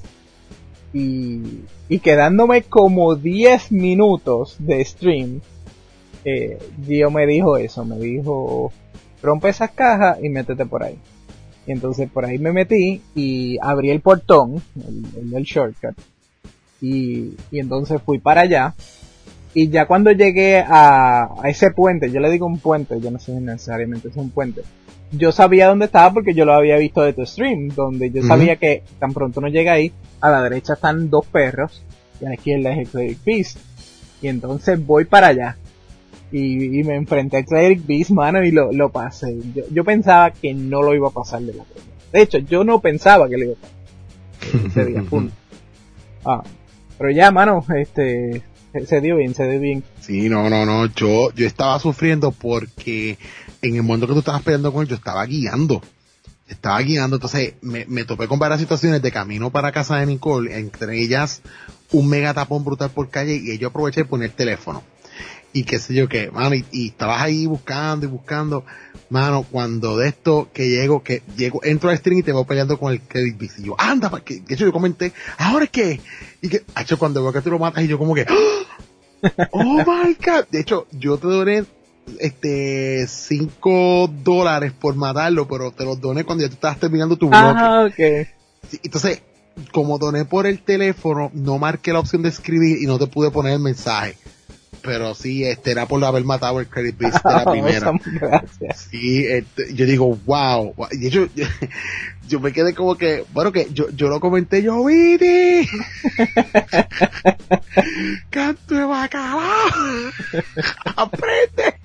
Y, y quedándome como diez minutos de stream, eh, Gio me dijo eso, me dijo, rompe esas cajas y métete por ahí. Y entonces por ahí me metí y abrí el portón, el, el, el shortcut, y, y entonces fui para allá. Y ya cuando llegué a, a ese puente, yo le digo un puente, yo no sé si necesariamente es un puente, yo sabía dónde estaba porque yo lo había visto de tu stream, donde yo uh-huh. sabía que tan pronto no llega ahí, a la derecha están dos perros y a la izquierda es el Cleric Beast. Y entonces voy para allá. Y, y me enfrenté al Cleric Beast, mano, y lo, lo pasé. Yo, yo pensaba que no lo iba a pasar de la primera. De hecho, yo no pensaba que lo iba a pasar. Ese día, pum. Ah, pero ya, mano, este, se dio bien, se dio bien. Sí, no, no, no, yo, yo estaba sufriendo porque en el momento que tú estabas peleando con él, yo estaba guiando. Estaba guiando, entonces me, me topé con varias situaciones de camino para casa de Nicole, entre ellas un mega tapón brutal por calle, y yo aproveché de poner el teléfono. Y qué sé yo qué, mano, y, y estabas ahí buscando y buscando, mano, cuando de esto que llego, que llego, entro al stream y te voy peleando con el Cleric Beast, y yo, anda, que, de hecho yo comenté, ¿ahora qué? Y que, hecho, cuando veo que tú lo matas, y yo como que, oh my god, de hecho, yo te doné, este, cinco dólares por matarlo, pero te los doné cuando ya tú estabas terminando tu bloque. Ah, ok. Sí, entonces, como doné por el teléfono, no marqué la opción de escribir y no te pude poner el mensaje. Pero sí, este era por haber matado el Cleric Beast de la primera. Gracias. Sí, este, yo digo, wow. Y yo, yo, yo me quedé como que, bueno, que yo, yo lo comenté, yo, Vini, canto de bacalao, aprende.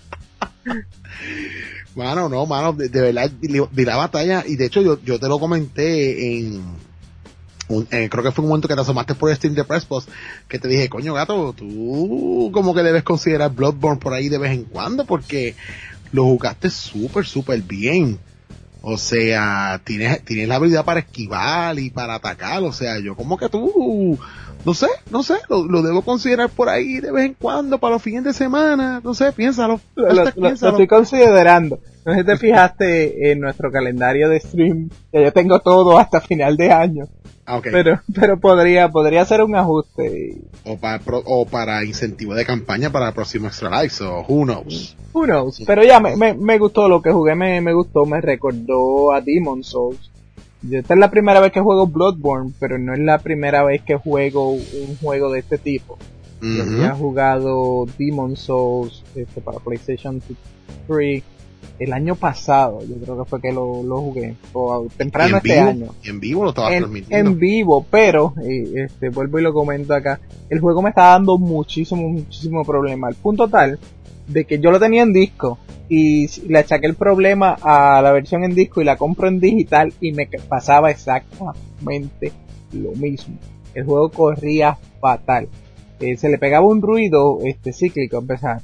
Mano, no, mano, de, de verdad, di la batalla, y de hecho yo, yo te lo comenté en, Un, eh, creo que fue un momento que te asomaste por el stream de Pressbox, que te dije, coño gato, tú como que debes considerar Bloodborne por ahí de vez en cuando, porque lo jugaste súper, súper bien. O sea, tienes, tienes la habilidad para esquivar y para atacar. O sea, yo como que tú, no sé, no sé, lo, lo debo considerar por ahí de vez en cuando para los fines de semana. No sé, piénsalo. Lo, lo, lo, lo estoy considerando. No sé si te fijaste en nuestro calendario de stream, que yo tengo todo hasta final de año. Okay. Pero, pero podría, podría ser un ajuste. O para, o para incentivo de campaña para el próximo Extra Life, so who knows. Who knows. Pero ya me, me, me gustó lo que jugué, me, me gustó, me recordó a Demon's Souls. Yo, esta es la primera vez que juego Bloodborne, pero no es la primera vez que juego un juego de este tipo. Uh-huh. Yo había jugado Demon's Souls este, para PlayStation tres el año pasado, yo creo que fue que lo, lo jugué, o temprano este vivo? año. ¿Y en vivo lo estabas en, transmitiendo? En vivo, pero, eh, este, vuelvo y lo comento acá, el juego me estaba dando muchísimo, muchísimo problema, al punto tal de que yo lo tenía en disco, y le achaqué el problema a la versión en disco y la compro en digital, y me pasaba exactamente lo mismo. El juego corría fatal. Eh, se le pegaba un ruido, este, cíclico, empezaba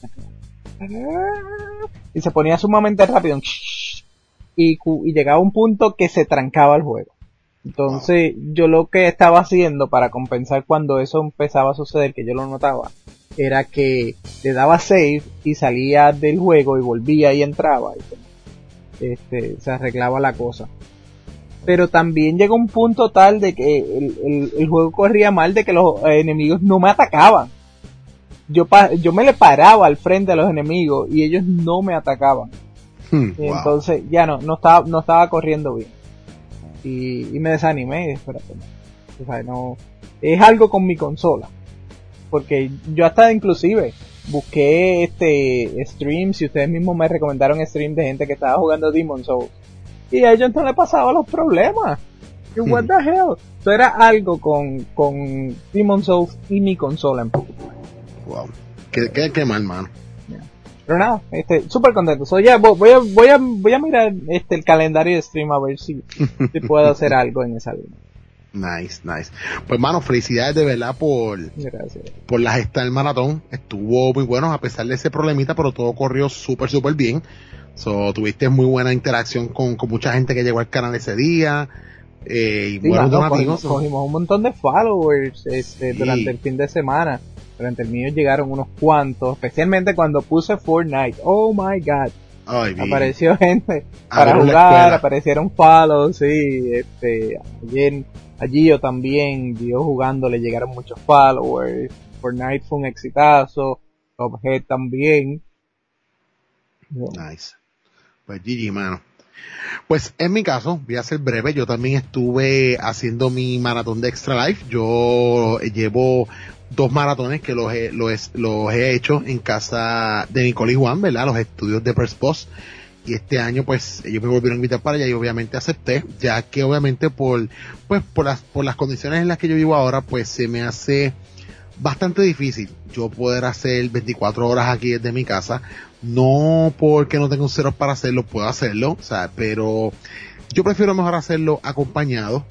y se ponía sumamente rápido y, y llegaba a un punto que se trancaba el juego. Entonces wow. Yo lo que estaba haciendo para compensar cuando eso empezaba a suceder, que yo lo notaba, era que le daba save y salía del juego y volvía y entraba y este, se arreglaba la cosa. Pero también llegó un punto tal de que el, el, el juego corría mal, de que los enemigos no me atacaban. Yo, pa- yo me le paraba al frente a los enemigos y ellos no me atacaban. Hmm, y wow. Entonces ya no, no estaba, no estaba corriendo bien. Y, y me desanimé, espérate. O sea, no, es algo con mi consola. Porque yo hasta inclusive busqué este streams y ustedes mismos me recomendaron streams de gente que estaba jugando Demon's Souls. Y a ellos no les pasaba los problemas. Y what hmm. the hell. Eso era algo con, con Demon's Souls y mi consola en particular. Wow, qué, qué, qué mal, mano. Yeah. Pero nada, este, súper contento. So, ya, voy a, voy a, voy a mirar este, el calendario de stream a ver si, si puedo hacer algo en esa línea. Nice, nice. Pues, mano, felicidades de verdad por, Gracias. por la gesta del maratón. Estuvo muy bueno a pesar de ese problemita, pero todo corrió súper, súper bien. So, tuviste muy buena interacción con, con mucha gente que llegó al canal ese día. Eh, y sí, buenos mano, donativos. Cogimos, cogimos un montón de followers este, sí. durante el fin de semana. Durante el mío llegaron unos cuantos, especialmente cuando puse Fortnite. Oh my god. Ay, apareció gente para jugar, aparecieron follows, sí, este, ayer, allí yo también, yo jugando, le llegaron muchos followers. Fortnite fue un exitazo, Cuphead también. Nice. Pues G G, mano. Pues en mi caso, voy a ser breve, yo también estuve haciendo mi maratón de Extra Life. Yo llevo dos maratones que los he, los, los he hecho en casa de Nicole y Juan, ¿verdad? Los estudios de Press Post. Y este año, pues, ellos me volvieron a invitar para allá y obviamente acepté, ya que obviamente por, pues, por las, por las condiciones en las que yo vivo ahora, pues se me hace bastante difícil yo poder hacer veinticuatro horas aquí desde mi casa. No porque no tengo un cero para hacerlo, puedo hacerlo, o sea, pero yo prefiero mejor hacerlo acompañado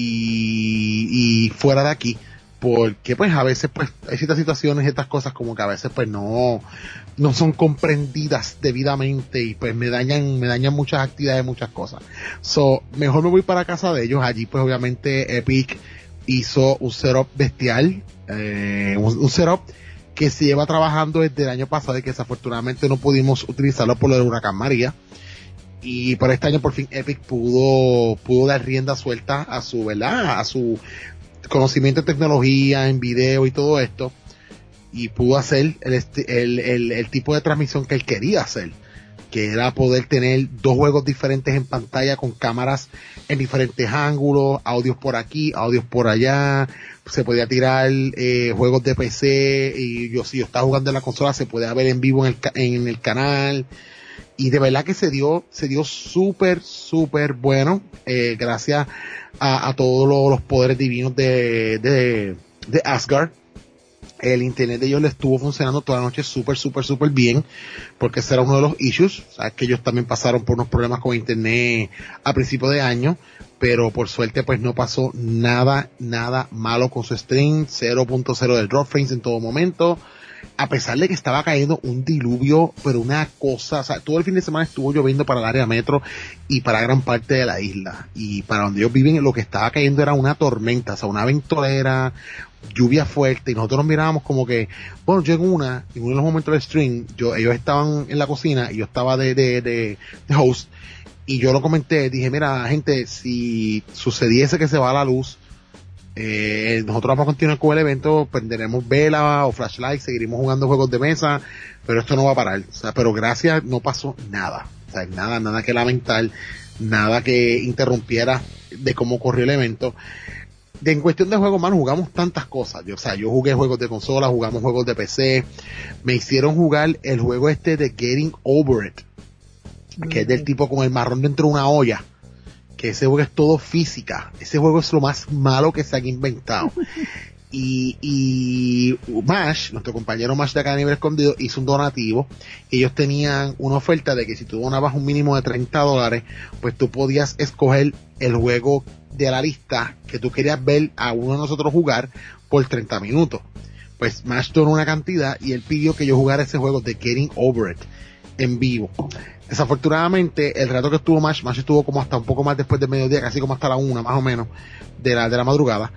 y, y fuera de aquí, porque pues a veces pues hay ciertas situaciones, estas cosas como que a veces pues no, no son comprendidas debidamente y pues me dañan, me dañan muchas actividades, muchas cosas. So, mejor me voy para casa de ellos. Allí pues obviamente Epic hizo un setup bestial, eh, un, un setup que se lleva trabajando desde el año pasado y que desafortunadamente no pudimos utilizarlo por lo del huracán María. Y por este año por fin Epic pudo, pudo dar rienda suelta a su, ¿verdad? A su conocimiento de tecnología en video y todo esto. Y pudo hacer el, el, el, el tipo de transmisión que él quería hacer, que era poder tener dos juegos diferentes en pantalla con cámaras en diferentes ángulos, audios por aquí, audios por allá. Se podía tirar eh, juegos de P C y yo si yo estaba jugando en la consola se podía ver en vivo en el, en el canal. Y de verdad que se dio, se dio súper, súper bueno, eh, gracias a, a todos los, los poderes divinos de, de, de Asgard. El internet de ellos le estuvo funcionando toda la noche súper, súper, súper bien, porque ese era uno de los issues. O sea, que ellos también pasaron por unos problemas con internet a principio de año, pero por suerte pues no pasó nada, nada malo con su stream, cero punto cero del drop frames en todo momento. a pesar de que estaba cayendo un diluvio, pero una cosa, o sea, todo el fin de semana estuvo lloviendo para el área metro y para gran parte de la isla, y para donde ellos viven lo que estaba cayendo era una tormenta, o sea, una ventolera, lluvia fuerte, y nosotros nos mirábamos como que, bueno, yo en una, en uno de los momentos del stream, yo, ellos estaban en la cocina y yo estaba de, de, de, de host, y yo lo comenté, dije, mira, gente, si sucediese que se va la luz, Eh, nosotros vamos a continuar con el evento, prenderemos vela o flashlight, seguiremos jugando juegos de mesa, pero esto no va a parar, o sea, pero gracias, no pasó nada, o sea, nada, nada que lamentar, nada que interrumpiera de cómo corrió el evento. De, en cuestión de juegos, mano, jugamos tantas cosas, yo, o sea, yo jugué juegos de consola, jugamos juegos de P C, me hicieron jugar el juego este de Getting Over It, mm. que es del tipo con el marrón dentro de una olla, que ese juego es todo física, ese juego es lo más malo que se han inventado. y, y Mash, nuestro compañero Mash de acá de Nivel Escondido, hizo un donativo. Ellos tenían una oferta de que si tú donabas un mínimo de treinta dólares, pues tú podías escoger el juego de la lista que tú querías ver a uno de nosotros jugar por treinta minutos. Pues Mash donó una cantidad y él pidió que yo jugara ese juego de Getting Over It en vivo. Desafortunadamente, el rato que estuvo Mash, Mash estuvo como hasta un poco más después del mediodía, casi como hasta la una, más o menos, de la, de la madrugada,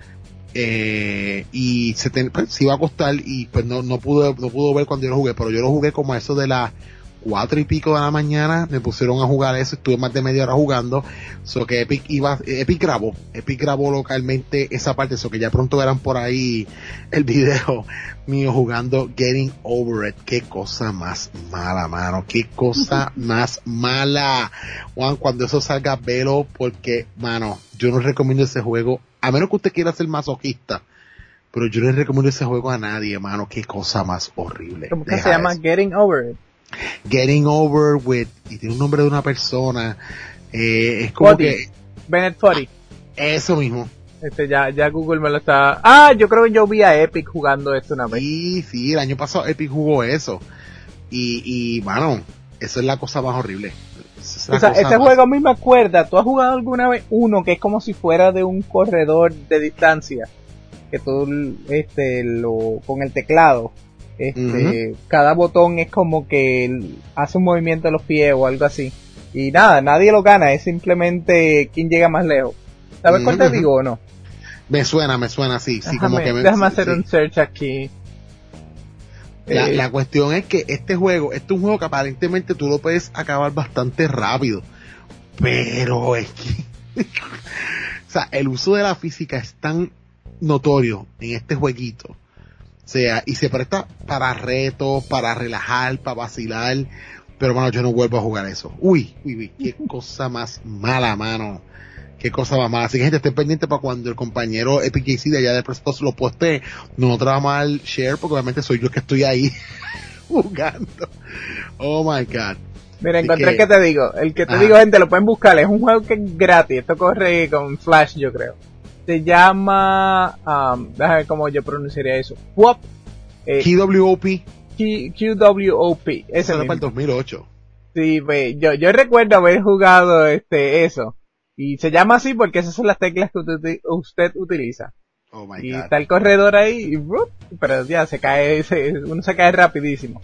eh, y se, ten, pues, se iba a acostar y pues no, no pudo, no pudo ver cuando yo lo jugué, pero yo lo jugué como a eso de las cuatro y pico de la mañana, me pusieron a jugar eso, estuve más de media hora jugando, so que Epic iba, Epic grabó, Epic grabó localmente esa parte, so que ya pronto verán por ahí el video mío jugando Getting Over It. Qué cosa más mala, mano, qué cosa más mala, Juan, cuando eso salga, velo, porque, mano, yo no recomiendo ese juego, a menos que usted quiera ser masoquista, pero yo no recomiendo ese juego a nadie, mano, qué cosa más horrible. ¿Cómo que se llama? Eso. Getting Over It. Getting Over With, y tiene un nombre de una persona, eh, es como Foddy. que Bennett Foddy. Eso mismo. Este ya, ya Google me lo está. Ah, yo creo que yo vi a Epic jugando esto una vez. Sí, sí, el año pasado Epic jugó eso. Y, y, bueno, eso es la cosa más horrible. Es o sea, ese más... juego a mí me acuerda, ¿tú has jugado alguna vez uno que es como si fuera de un corredor de distancia? Que tú, este, lo, con el teclado, este, uh-huh. cada botón es como que hace un movimiento de los pies o algo así. Y nada, nadie lo gana, es simplemente quién llega más lejos. ¿Sabes uh-huh. cuál te digo o no? Me suena, me suena, sí, sí, déjame, como que me, déjame sí, hacer sí. un search aquí. La, eh, la cuestión es que este juego, este es un juego que aparentemente tú lo puedes acabar bastante rápido, pero es que, o sea, el uso de la física es tan notorio en este jueguito, o sea, y se presta para retos, para relajar, para vacilar, pero mano, yo no vuelvo a jugar eso. Uy, uy, uy, qué cosa más mala, mano. Qué cosa más mala. Así que gente, estén pendientes para cuando el compañero Epic J C de allá de Prestos lo postee. Nosotros vamos al share porque obviamente soy yo que estoy ahí jugando. Oh my god. Mira, así encontré que, que te digo. El que te ajá. digo, gente, lo pueden buscar. Es un juego que es gratis. Esto corre con Flash, yo creo. Se llama, um, déjame ver cómo yo pronunciaría eso. Q W O P. Eh, Q W O P. Q W O P. Ese fue para el dos mil ocho. Sí, ve, yo, yo recuerdo haber jugado este, eso. Y se llama así porque esas son las teclas que usted, usted utiliza. Oh my y God. Está el corredor ahí, y, uh, pero ya se cae, se, uno se cae rapidísimo.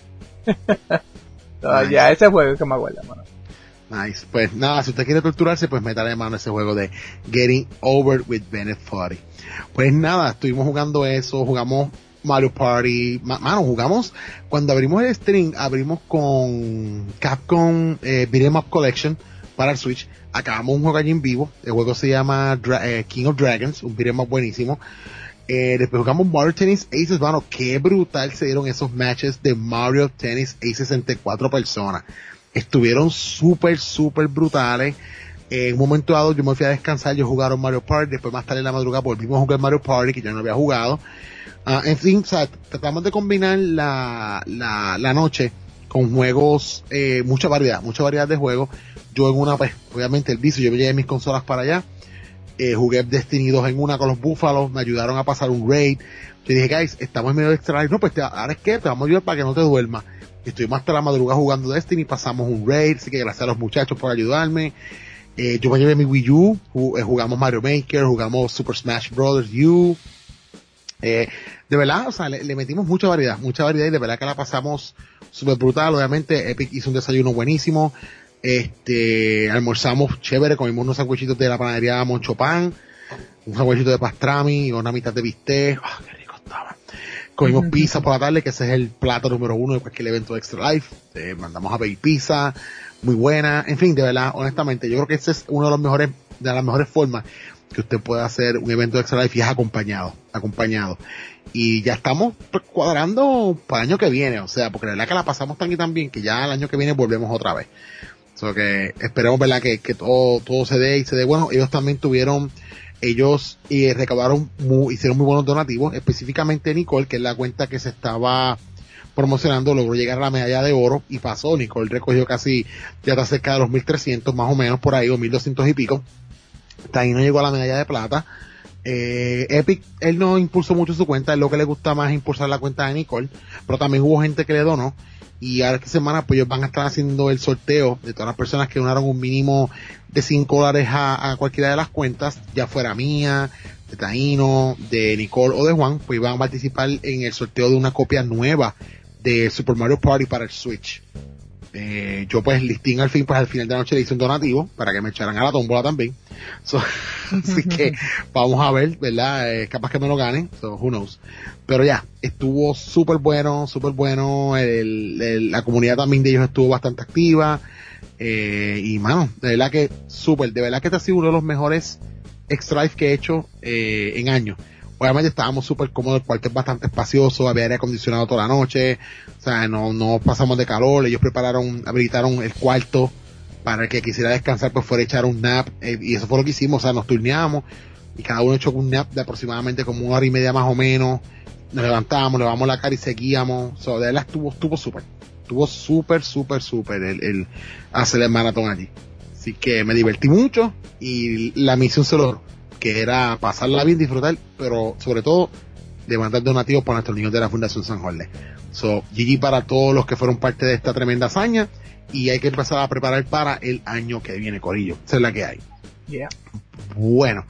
so, nice. Ya ese juego es que me acuerdo, mano. Nice. Pues nada, si usted quiere torturarse, pues métale mano ese juego de Getting Over with Bennett Foddy. Pues nada, estuvimos jugando eso, jugamos Mario Party, Ma- mano, jugamos, cuando abrimos el stream, abrimos con Capcom eh, Beat'em Up Collection para el Switch. Acabamos un juego allí en vivo, el juego se llama Dra- eh, King of Dragons, un beat'em up buenísimo. Eh, después jugamos Mario Tennis Aces, mano, qué brutal se dieron esos matches de Mario Tennis Aces entre cuatro personas. Estuvieron súper, súper brutales. Eh, en un momento dado yo me fui a descansar, yo jugaron Mario Party, después más tarde en la madrugada volvimos a jugar Mario Party, que yo no había jugado. Uh, en fin, o sea, tratamos de combinar la, la, la noche con juegos, eh, mucha variedad, mucha variedad de juegos. Yo en una, pues, obviamente el vicio, yo me llevé mis consolas para allá, eh, jugué Destiny dos en una con los Búfalos, me ayudaron a pasar un raid. Yo dije, guys, estamos en medio de extra life, no, pues te, ahora es que te vamos a ayudar para que no te duermas. Estuvimos hasta la madrugada jugando Destiny, pasamos un raid, así que gracias a los muchachos por ayudarme. Eh, yo me llevé mi Wii U, jugamos Mario Maker, jugamos Super Smash Bros. U. Eh, de verdad, o sea, le, le metimos mucha variedad, mucha variedad y de verdad que la pasamos súper brutal. Obviamente Epic hizo un desayuno buenísimo, este, almorzamos chévere, comimos unos sandwichitos de la panadería Moncho Pan, un sandwichito de pastrami y una mitad de bistec. ¡Ah, oh, qué rico estaba! Comimos uh-huh. pizza por la tarde, que ese es el plato número uno de cualquier evento de Extra Life. Eh, mandamos a pedir pizza, muy buena. En fin, de verdad, honestamente, yo creo que ese es uno de los mejores, de las mejores formas que usted puede hacer un evento de Extra Life y es acompañado, acompañado. Y ya estamos cuadrando para el año que viene, o sea, porque la verdad que la pasamos tan y tan bien que ya el año que viene volvemos otra vez. O sea que esperemos, verdad, que, que todo, todo se dé y se dé bueno. Ellos también tuvieron, ellos eh, recaudaron, muy, hicieron muy buenos donativos, específicamente Nicole, que es la cuenta que se estaba promocionando, logró llegar a la medalla de oro y pasó. Nicole recogió casi, ya está cerca de los mil trescientos más o menos por ahí, o mil doscientos y pico. Hasta ahí no llegó a la medalla de plata. Eh, Epic, él no impulsó mucho su cuenta, él lo que le gusta más es impulsar la cuenta de Nicole, pero también hubo gente que le donó, y ahora esta semana pues ellos van a estar haciendo el sorteo de todas las personas que donaron un mínimo de cinco dólares a, a cualquiera de las cuentas, ya fuera mía, de Taino, de Nicole o de Juan, pues van a participar en el sorteo de una copia nueva de Super Mario Party para el Switch. Eh, yo pues listín al fin, pues al final de la noche le hice un donativo para que me echaran a la tómbola también. So, así que vamos a ver, ¿verdad? Eh, capaz que me lo ganen, so who knows. Pero ya, estuvo súper bueno, súper bueno. El, el, la comunidad también de ellos estuvo bastante activa. Eh, y mano, de verdad que súper, de verdad que este ha sido uno de los mejores Extra Life que he hecho eh, en años. Obviamente estábamos súper cómodos, el cuarto es bastante espacioso, había aire acondicionado toda la noche, o sea, no, no pasamos de calor. Ellos prepararon, habilitaron el cuarto para el que quisiera descansar, pues fuera a echar un nap, eh, y eso fue lo que hicimos, o sea, nos turneamos, y cada uno echó un nap de aproximadamente como una hora y media más o menos, nos levantábamos, levantábamos la cara y seguíamos, o sea, de verdad estuvo, estuvo súper, estuvo súper, súper, súper el, el hacer el maratón allí. Así que me divertí mucho, y la misión se logró, que era pasarla bien, disfrutar, pero sobre todo levantar donativos para nuestros niños de la Fundación San Jorge. So, G G para todos los que fueron parte de esta tremenda hazaña, y hay que empezar a preparar para el año que viene, corillo. Esa es la que hay. Yeah. Bueno,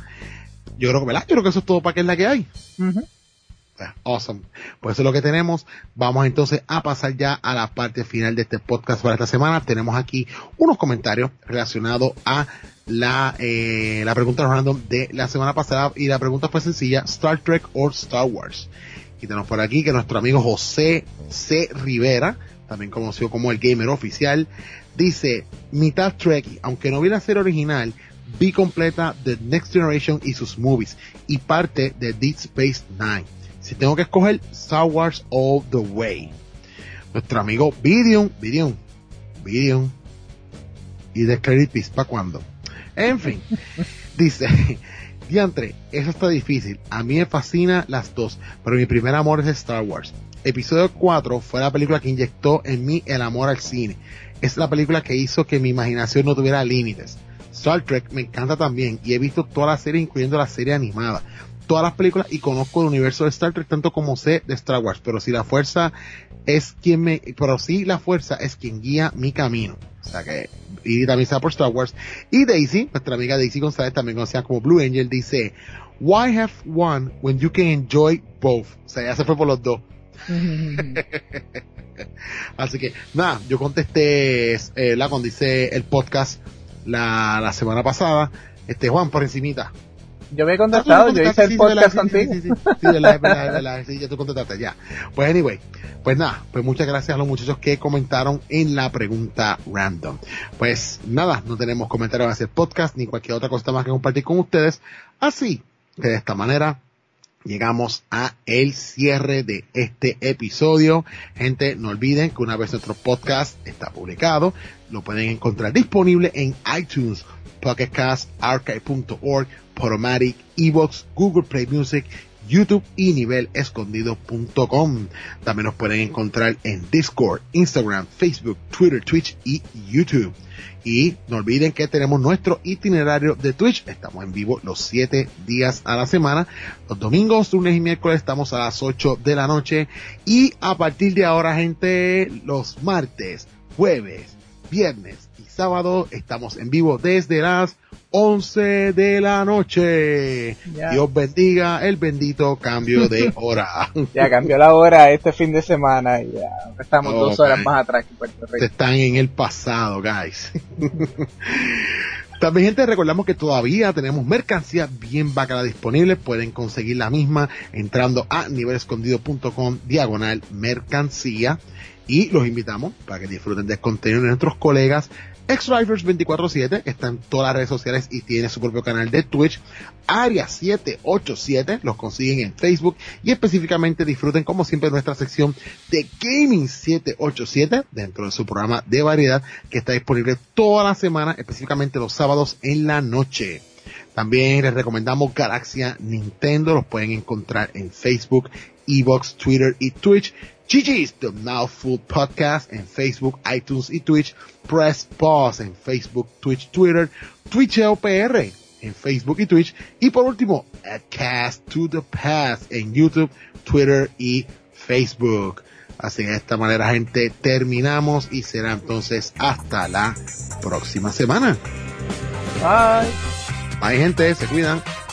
yo creo que, ¿verdad? Yo creo que eso es todo para que es la que hay. Uh-huh. Awesome. Pues eso es lo que tenemos. Vamos entonces a pasar ya a la parte final de este podcast para esta semana. Tenemos aquí unos comentarios relacionados a la eh, la pregunta random de la semana pasada, y la pregunta fue sencilla: Star Trek o Star Wars. Y tenemos por aquí que nuestro amigo José C. Rivera, también conocido como el Gamer Oficial, dice: mitad Trekkie, aunque no vi la serie original, vi completa The Next Generation y sus movies, y parte de Deep Space Nine. Si tengo que escoger, Star Wars all the way. Nuestro amigo Vidion, Vidion, Vidion, y de Credit Peace, ¿para cuándo? En fin, dice: diantre, eso está difícil. A mí me fascina las dos, pero mi primer amor es Star Wars. Episodio cuatro fue la película que inyectó en mí el amor al cine. Es la película que hizo que mi imaginación no tuviera límites. Star Trek me encanta también, y he visto toda la serie, incluyendo la serie animada, todas las películas, y conozco el universo de Star Trek tanto como sé de Star Wars, pero si la fuerza es quien me, pero si la fuerza es quien guía mi camino. O sea que, y también está por Star Wars. Y Daisy, nuestra amiga Daisy González, también conocida como Blue Angel, dice: why have one when you can enjoy both? O sea, ya se fue por los dos. Así que, nada, yo contesté, eh, la cuando hice el podcast la, la semana pasada, este Juan, por encimita. Yo me he contestado, yo hice el podcast contigo. Sí, sí, sí, sí, verdad, verdad, verdad, sí, ya tú contestaste, ya. Pues anyway, pues nada, pues muchas gracias a los muchachos que comentaron en la pregunta random. Pues nada, no tenemos comentarios hacia el podcast, ni cualquier otra cosa más que compartir con ustedes, así que de esta manera llegamos a el cierre de este episodio. Gente, no olviden que una vez nuestro podcast está publicado, lo pueden encontrar disponible en iTunes, Pocket Cast, archive punto org, Podomatic, iVoox, Google Play Music, YouTube y nivel escondido punto com. También nos pueden encontrar en Discord, Instagram, Facebook, Twitter, Twitch y YouTube. Y no olviden que tenemos nuestro itinerario de Twitch. Estamos en vivo los siete días a la semana. Los domingos, lunes y miércoles estamos a las ocho de la noche. Y a partir de ahora, gente, los martes, jueves, viernes y sábado estamos en vivo desde las once de la noche. Ya. Dios bendiga el bendito cambio de hora. Ya cambió la hora este fin de semana y ya estamos Oh, dos horas man. más atrás que Puerto Rico. Están en el pasado, guys. También, gente, recordamos que todavía tenemos mercancía bien bacana disponible. Pueden conseguir la misma entrando a nivelescondido.com diagonal mercancía. Y los invitamos para que disfruten del contenido de nuestros colegas X-Drivers veinticuatro siete, que está en todas las redes sociales y tiene su propio canal de Twitch. Área siete ocho siete, los consiguen en Facebook. Y específicamente disfruten, como siempre, nuestra sección de Gaming siete ocho siete dentro de su programa de variedad, que está disponible toda la semana, específicamente los sábados en la noche. También les recomendamos Galaxia Nintendo. Los pueden encontrar en Facebook, Evox, Twitter y Twitch. G G's The Mouthful Podcast en Facebook, iTunes y Twitch. Press Pause en Facebook, Twitch, Twitter. Twitch L P R en Facebook y Twitch. Y por último, A Cast to the Past en YouTube, Twitter y Facebook. Así que de esta manera, gente, terminamos y será entonces hasta la próxima semana. Bye. Bye, gente, se cuidan.